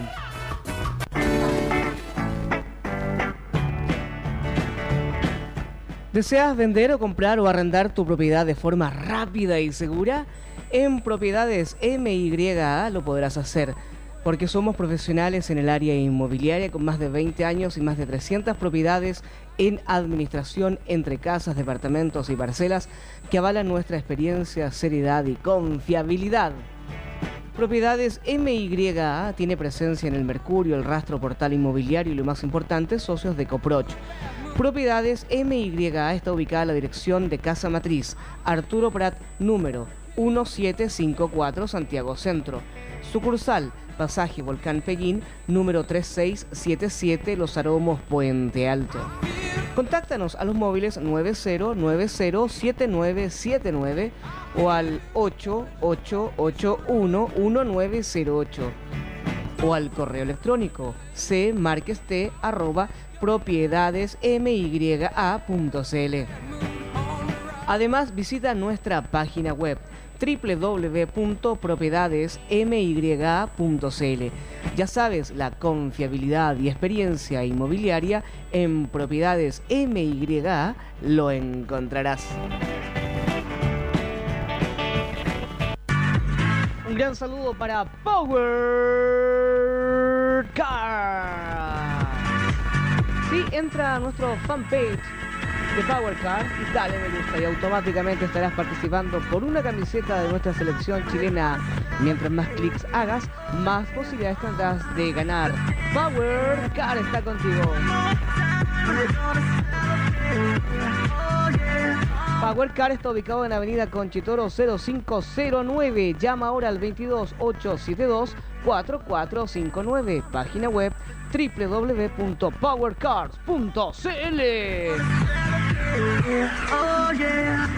¿Deseas vender o comprar o arrendar tu propiedad de forma rápida y segura? En Propiedades M Y A lo podrás hacer, porque somos profesionales en el área inmobiliaria con más de veinte años y más de trescientas propiedades en administración entre casas, departamentos y parcelas que avalan nuestra experiencia, seriedad y confiabilidad. Propiedades M Y A tiene presencia en el Mercurio, el Rastro, Portal Inmobiliario y lo más importante, socios de Coproch. Propiedades M Y A está ubicada en la dirección de Casa Matriz, Arturo Prat, número diecisiete cincuenta y cuatro, Santiago Centro. Sucursal, Pasaje Volcán Peguín, número treinta y seis setenta y siete, Los Aromos, Puente Alto. Contáctanos a los móviles nueve cero nueve cero siete nueve siete nueve o al ocho ocho ocho uno uno nueve cero ocho o al correo electrónico c marques t arroba propiedades m y a punto c l. Además, visita nuestra página web doble u doble u doble u punto propiedades m y a punto c l. Ya sabes, la confiabilidad y experiencia inmobiliaria en Propiedades M Y A lo encontrarás. Un gran saludo para Power Car. Sí, entra a nuestro fanpage de Power Car y dale me gusta y automáticamente estarás participando por una camiseta de nuestra selección chilena. Mientras más clics hagas, más posibilidades tendrás de ganar. Power Car está contigo. Power Car está ubicado en Avenida Conchitoro cero cinco cero nueve. Llama ahora al veintidós ochocientos setenta y dos cuarenta y cuatro cincuenta y nueve. Página web doble u doble u doble u punto power cars punto c l. Oh, yeah.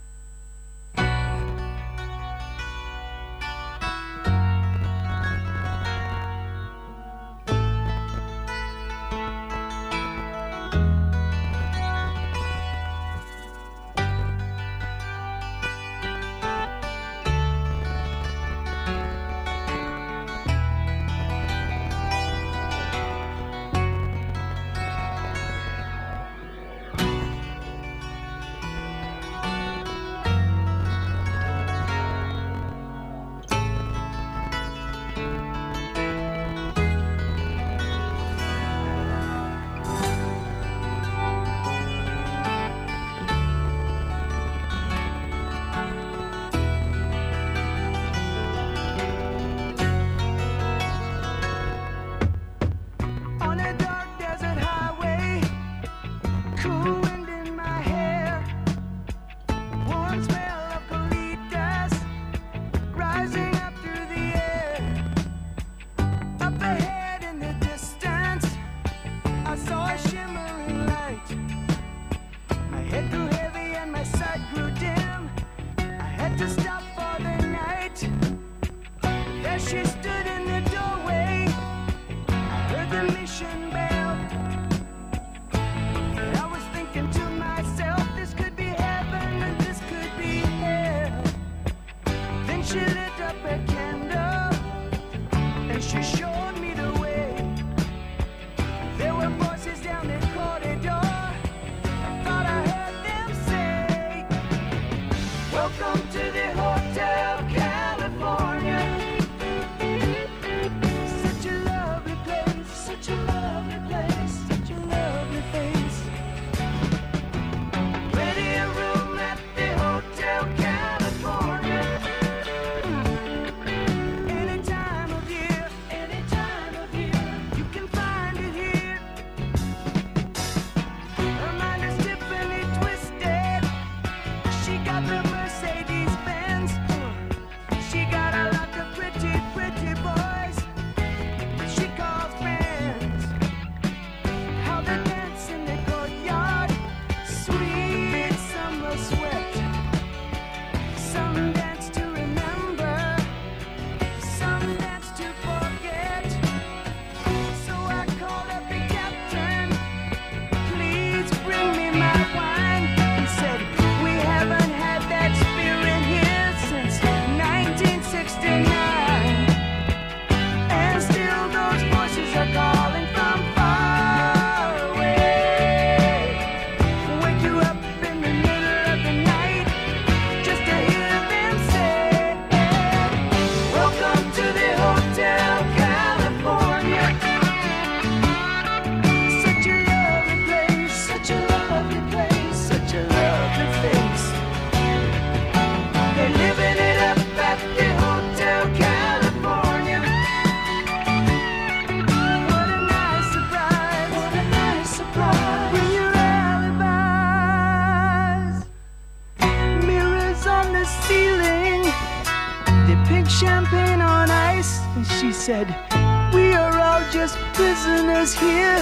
Said, we are all just prisoners here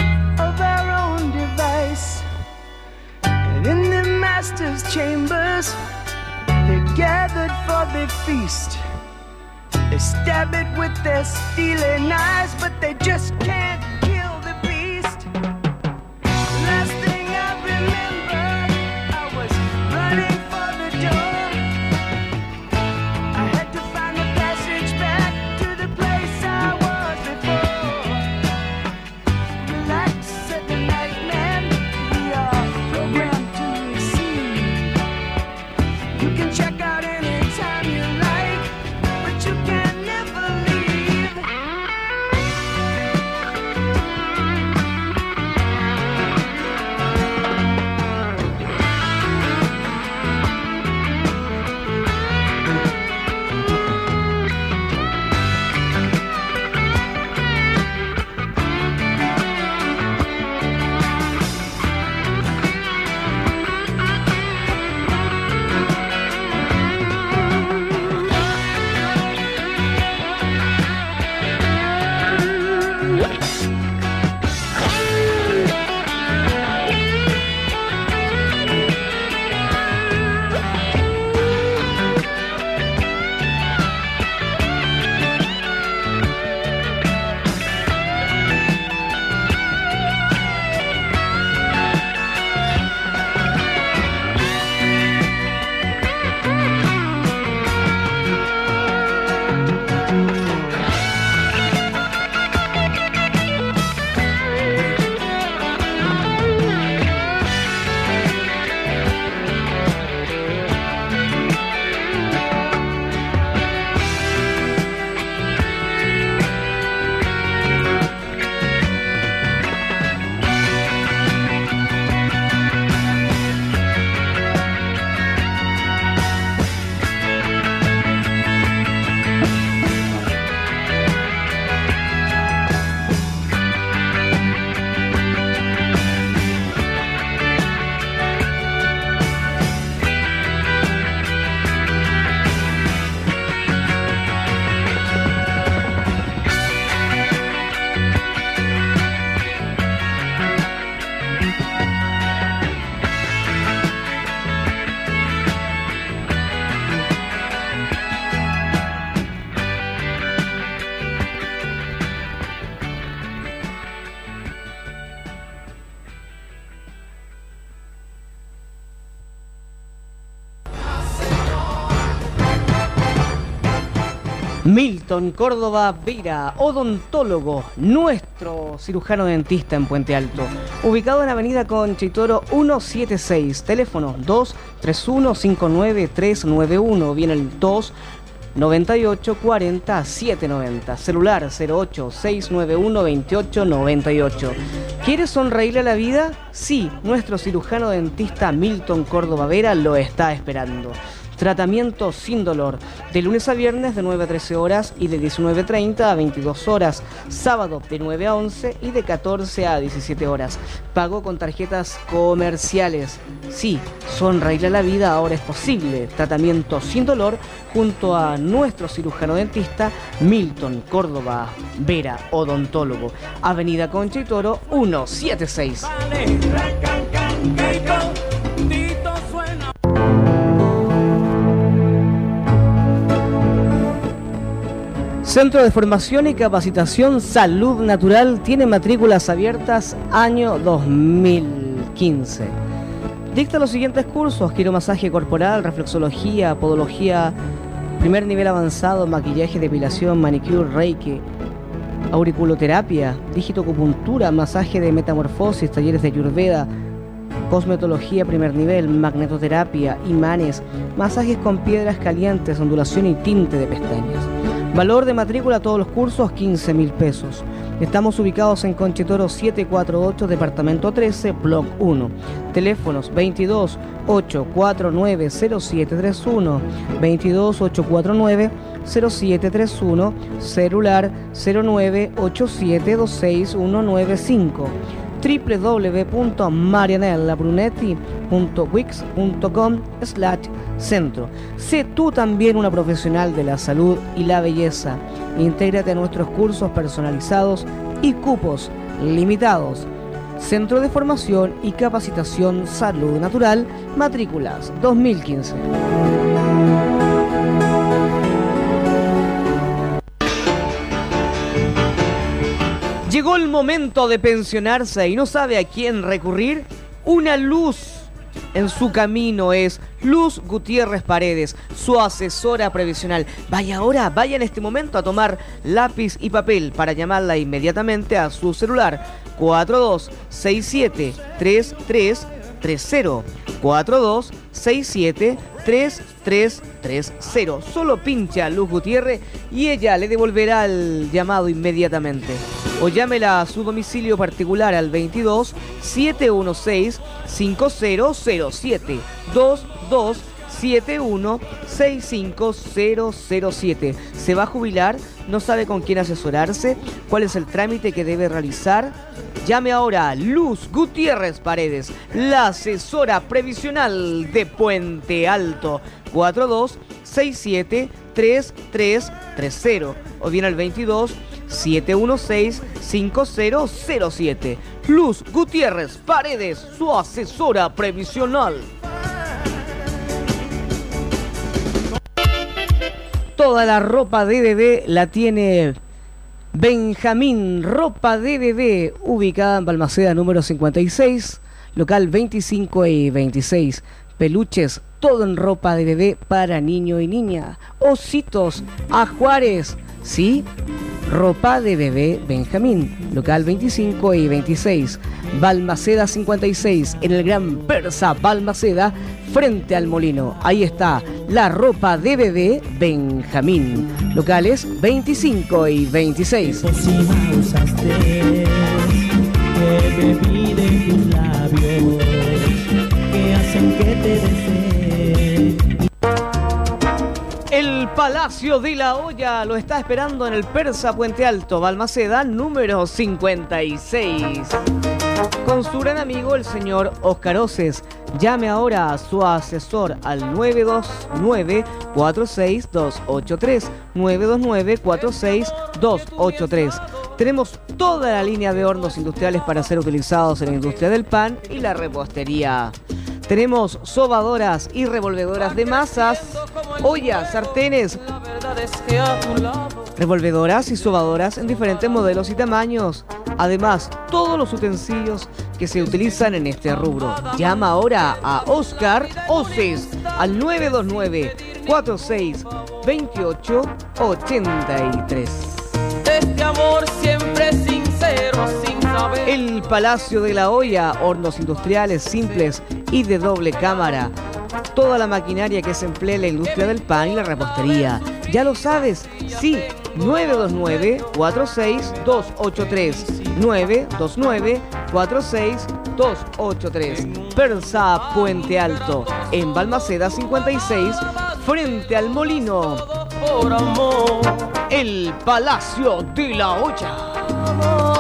of our own device. And in the master's chambers, they're gathered for the feast. They stab it with their steely knives, but they just can't kill the beast. Last thing I remember, I was running for the door. Milton Córdoba Vera, odontólogo, nuestro cirujano dentista en Puente Alto, ubicado en Avenida Conchitoro ciento setenta y seis, teléfono dos tres uno cinco nueve tres nueve uno, viene el dos noventa y ocho cuarenta siete noventa, celular cero ocho seis nueve uno veintiocho noventa y ocho. ¿Quieres sonreírle a la vida? Sí, nuestro cirujano dentista Milton Córdoba Vera lo está esperando. Tratamiento sin dolor, de lunes a viernes de nueve a trece horas y de diecinueve treinta a veintidós horas, sábado de nueve a once y de catorce a diecisiete horas. Pago con tarjetas comerciales. Sí, sonreírle a la vida ahora es posible. Tratamiento sin dolor junto a nuestro cirujano dentista Milton Córdoba Vera, odontólogo, Avenida Conchitoro ciento setenta y seis. Centro de Formación y Capacitación Salud Natural tiene matrículas abiertas año dos mil quince. Dicta los siguientes cursos: quiromasaje corporal, reflexología, podología, primer nivel avanzado, maquillaje, depilación, manicure, reiki, auriculoterapia, digitoacupuntura, masaje de metamorfosis, talleres de ayurveda, cosmetología primer nivel, magnetoterapia, imanes, masajes con piedras calientes, ondulación y tinte de pestañas. Valor de matrícula a todos los cursos, quince mil pesos. Estamos ubicados en Conchitoro setecientos cuarenta y ocho, departamento trece, block uno. Teléfonos veintidós ochocientos cuarenta y nueve cero siete treinta y uno, veintidós ochocientos cuarenta y nueve cero siete treinta y uno, celular cero nueve ocho siete dos seis uno nueve cinco. w w w punto marianellabrunetti punto wix punto com slash centro. Sé tú también una profesional de la salud y la belleza. Intégrate a nuestros cursos personalizados y cupos limitados. Centro de Formación y Capacitación Salud Natural, matrículas dos mil quince. Llegó el momento de pensionarse y no sabe a quién recurrir. Una luz en su camino es Luz Gutiérrez Paredes, su asesora previsional. Vaya ahora, vaya en este momento a tomar lápiz y papel para llamarla inmediatamente a su celular cuatro dos seis siete tres tres tres cero, cuatro dos seis siete tres tres tres cero. Solo pincha a Luz Gutiérrez y ella le devolverá el llamado inmediatamente. O llámela a su domicilio particular al veintidós setecientos dieciséis cinco cero cero siete, veintidós setenta y uno sesenta y cinco cero cero siete. Se va a jubilar, no sabe con quién asesorarse, cuál es el trámite que debe realizar. Llame ahora a Luz Gutiérrez Paredes, la asesora previsional de Puente Alto, cuatro dos seis siete tres tres tres cero, o bien al veintidós setecientos dieciséis cinco cero cero siete. Luz Gutiérrez Paredes, su asesora previsional. Toda la ropa de bebé la tiene Benjamín Ropa de Bebé, ubicada en Balmaceda número cincuenta y seis, local veinticinco y veintiséis. Peluches, todo en ropa de bebé para niño y niña. Ositos, ajuares, ¿sí? Ropa de Bebé Benjamín, local veinticinco y veintiséis. Balmaceda cincuenta y seis, en el Gran Persa Balmaceda, frente al molino. Ahí está la ropa de bebé Benjamín, locales veinticinco y veintiséis. El Palacio de la Olla lo está esperando en el Persa Puente Alto, Balmaceda número cincuenta y seis. Con su gran amigo el señor Oscar Oces. Llame ahora a su asesor al nueve dos nueve cuatro seis dos ocho tres, nueve dos nueve cuatro seis dos ocho tres. Tenemos toda la línea de hornos industriales para ser utilizados en la industria del pan y la repostería. Tenemos sobadoras y revolvedoras de masas, ollas, sartenes, revolvedoras y sobadoras en diferentes modelos y tamaños. Además, todos los utensilios que se utilizan en este rubro. Llama ahora a Oscar Oces al nueve dos nueve cuatro seis dos ocho ocho tres. Este amor siempre sincero, sin saber. El Palacio de la Olla, hornos industriales simples y de doble cámara. Toda la maquinaria que se emplea en la industria del pan y la repostería. Ya lo sabes, sí, nueve dos nueve cuatro seis dos ocho tres. nueve dos nueve cuatro seis dos ocho tres. Persa Puente Alto, en Balmaceda cincuenta y seis, frente al molino. Por amor. El Palacio de la Olla.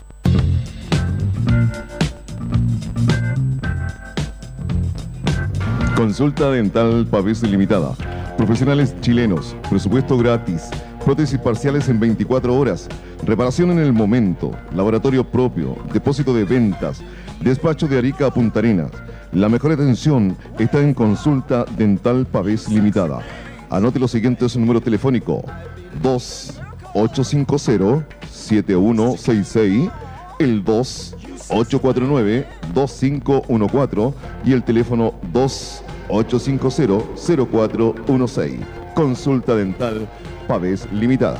Consulta Dental Pavés Limitada. Profesionales chilenos, presupuesto gratis, prótesis parciales en veinticuatro horas, reparación en el momento, laboratorio propio, depósito de ventas, despacho de Arica a Punta Arenas. La mejor atención está en Consulta Dental Pavés Limitada. Anote los siguientes números telefónicos: dos ocho cinco cero siete uno seis seis, el dos ocho cuatro nueve dos cinco uno cuatro y el teléfono dos ocho cinco cero cero cuatro uno seis. Consulta Dental Pavés Limitada.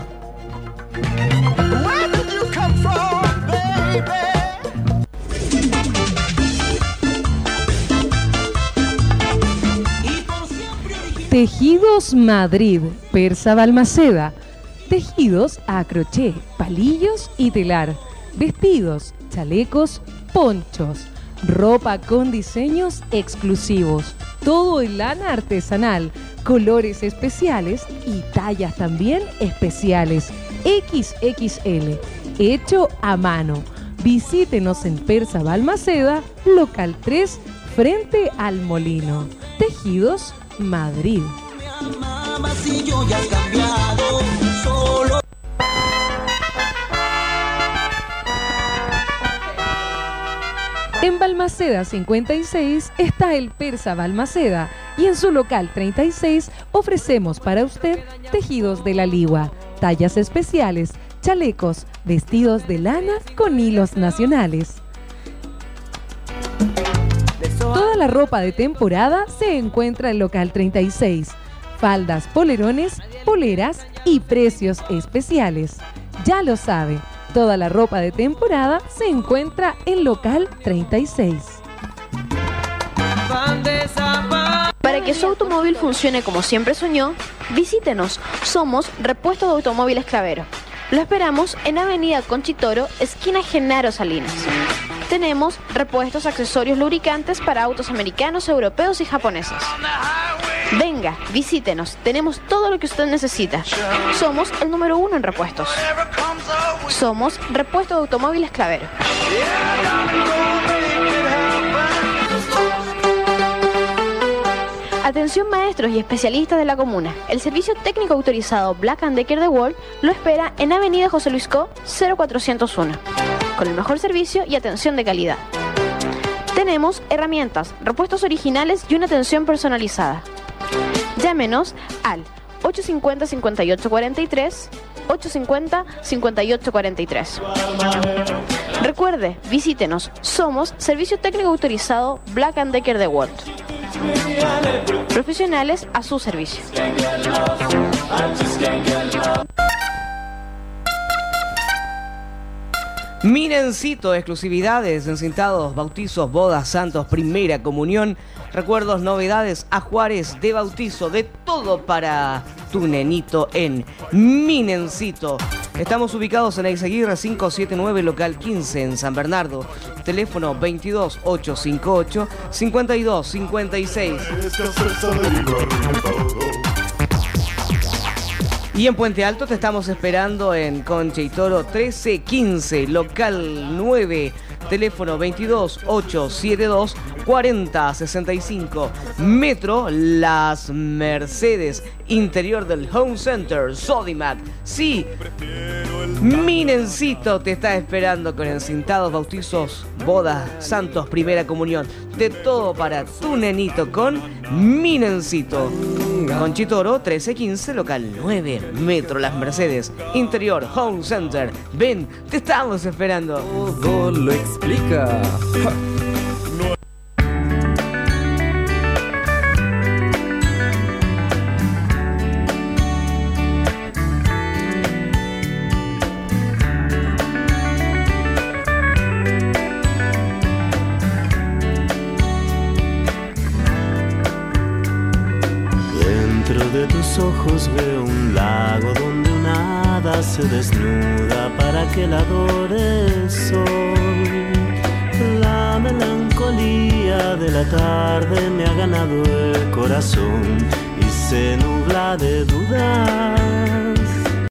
Tejidos Madrid, Persa Balmaceda. Tejidos a crochet, palillos y telar. Vestidos, chalecos, ponchos. Ropa con diseños exclusivos. Todo en lana artesanal, colores especiales y tallas también especiales. equis equis ele, hecho a mano. Visítenos en Persa Balmaceda, local tres, frente al molino. Tejidos Madrid. En Balmaceda cincuenta y seis está el Persa Balmaceda y en su local treinta y seis ofrecemos para usted tejidos de la Ligua, tallas especiales, chalecos, vestidos de lana con hilos nacionales. Toda la ropa de temporada se encuentra en local treinta y seis. Faldas, polerones, poleras y precios especiales. Ya lo sabe, toda la ropa de temporada se encuentra en local treinta y seis. Para que su automóvil funcione como siempre soñó, visítenos. Somos Repuestos de Automóviles Clavero. Lo esperamos en Avenida Conchitoro, esquina Genaro Salinas. Tenemos repuestos, accesorios, lubricantes para autos americanos, europeos y japoneses. Venga, visítenos. Tenemos todo lo que usted necesita. Somos el número uno en repuestos. Somos Repuestos de Automóviles Clavero. Atención maestros y especialistas de la comuna. El servicio técnico autorizado Black and Decker de World lo espera en Avenida José Luis Co. cero cuatrocientos uno, con el mejor servicio y atención de calidad. Tenemos herramientas, repuestos originales y una atención personalizada. Llámenos al ocho cinco cero, cinco ocho cuatro tres, ocho cinco cero, cinco ocho cuatro tres. Recuerde, visítenos. Somos Servicio Técnico Autorizado Black and Decker de World. Profesionales a su servicio. Minencito, exclusividades, encintados, bautizos, bodas, santos, primera comunión, recuerdos, novedades, ajuares de bautizo, de todo para tu nenito en Minencito. Estamos ubicados en Eizaguirre quinientos setenta y nueve, local quince, en San Bernardo. Teléfono veintidós, ochocientos cincuenta y ocho, cincuenta y dos cincuenta y seis. Y en Puente Alto te estamos esperando en Concha y Toro trece quince, local nueve, teléfono veintidós, ochocientos setenta y dos, cuarenta sesenta y cinco. Metro Las Mercedes, interior del Home Center Sodimac. Sí, Minencito te está esperando con encintados, bautizos, bodas, santos, primera comunión. De todo para tu nenito con Minencito. Conchitoro trece quince, local nueve, Metro Las Mercedes, interior Home Center. Ven, te estamos esperando. Todo lo explica. de tus ojos veo un lago donde una hada se desnuda para que la adores hoy. La melancolía de la tarde me ha ganado el corazón y se nubla de dudar.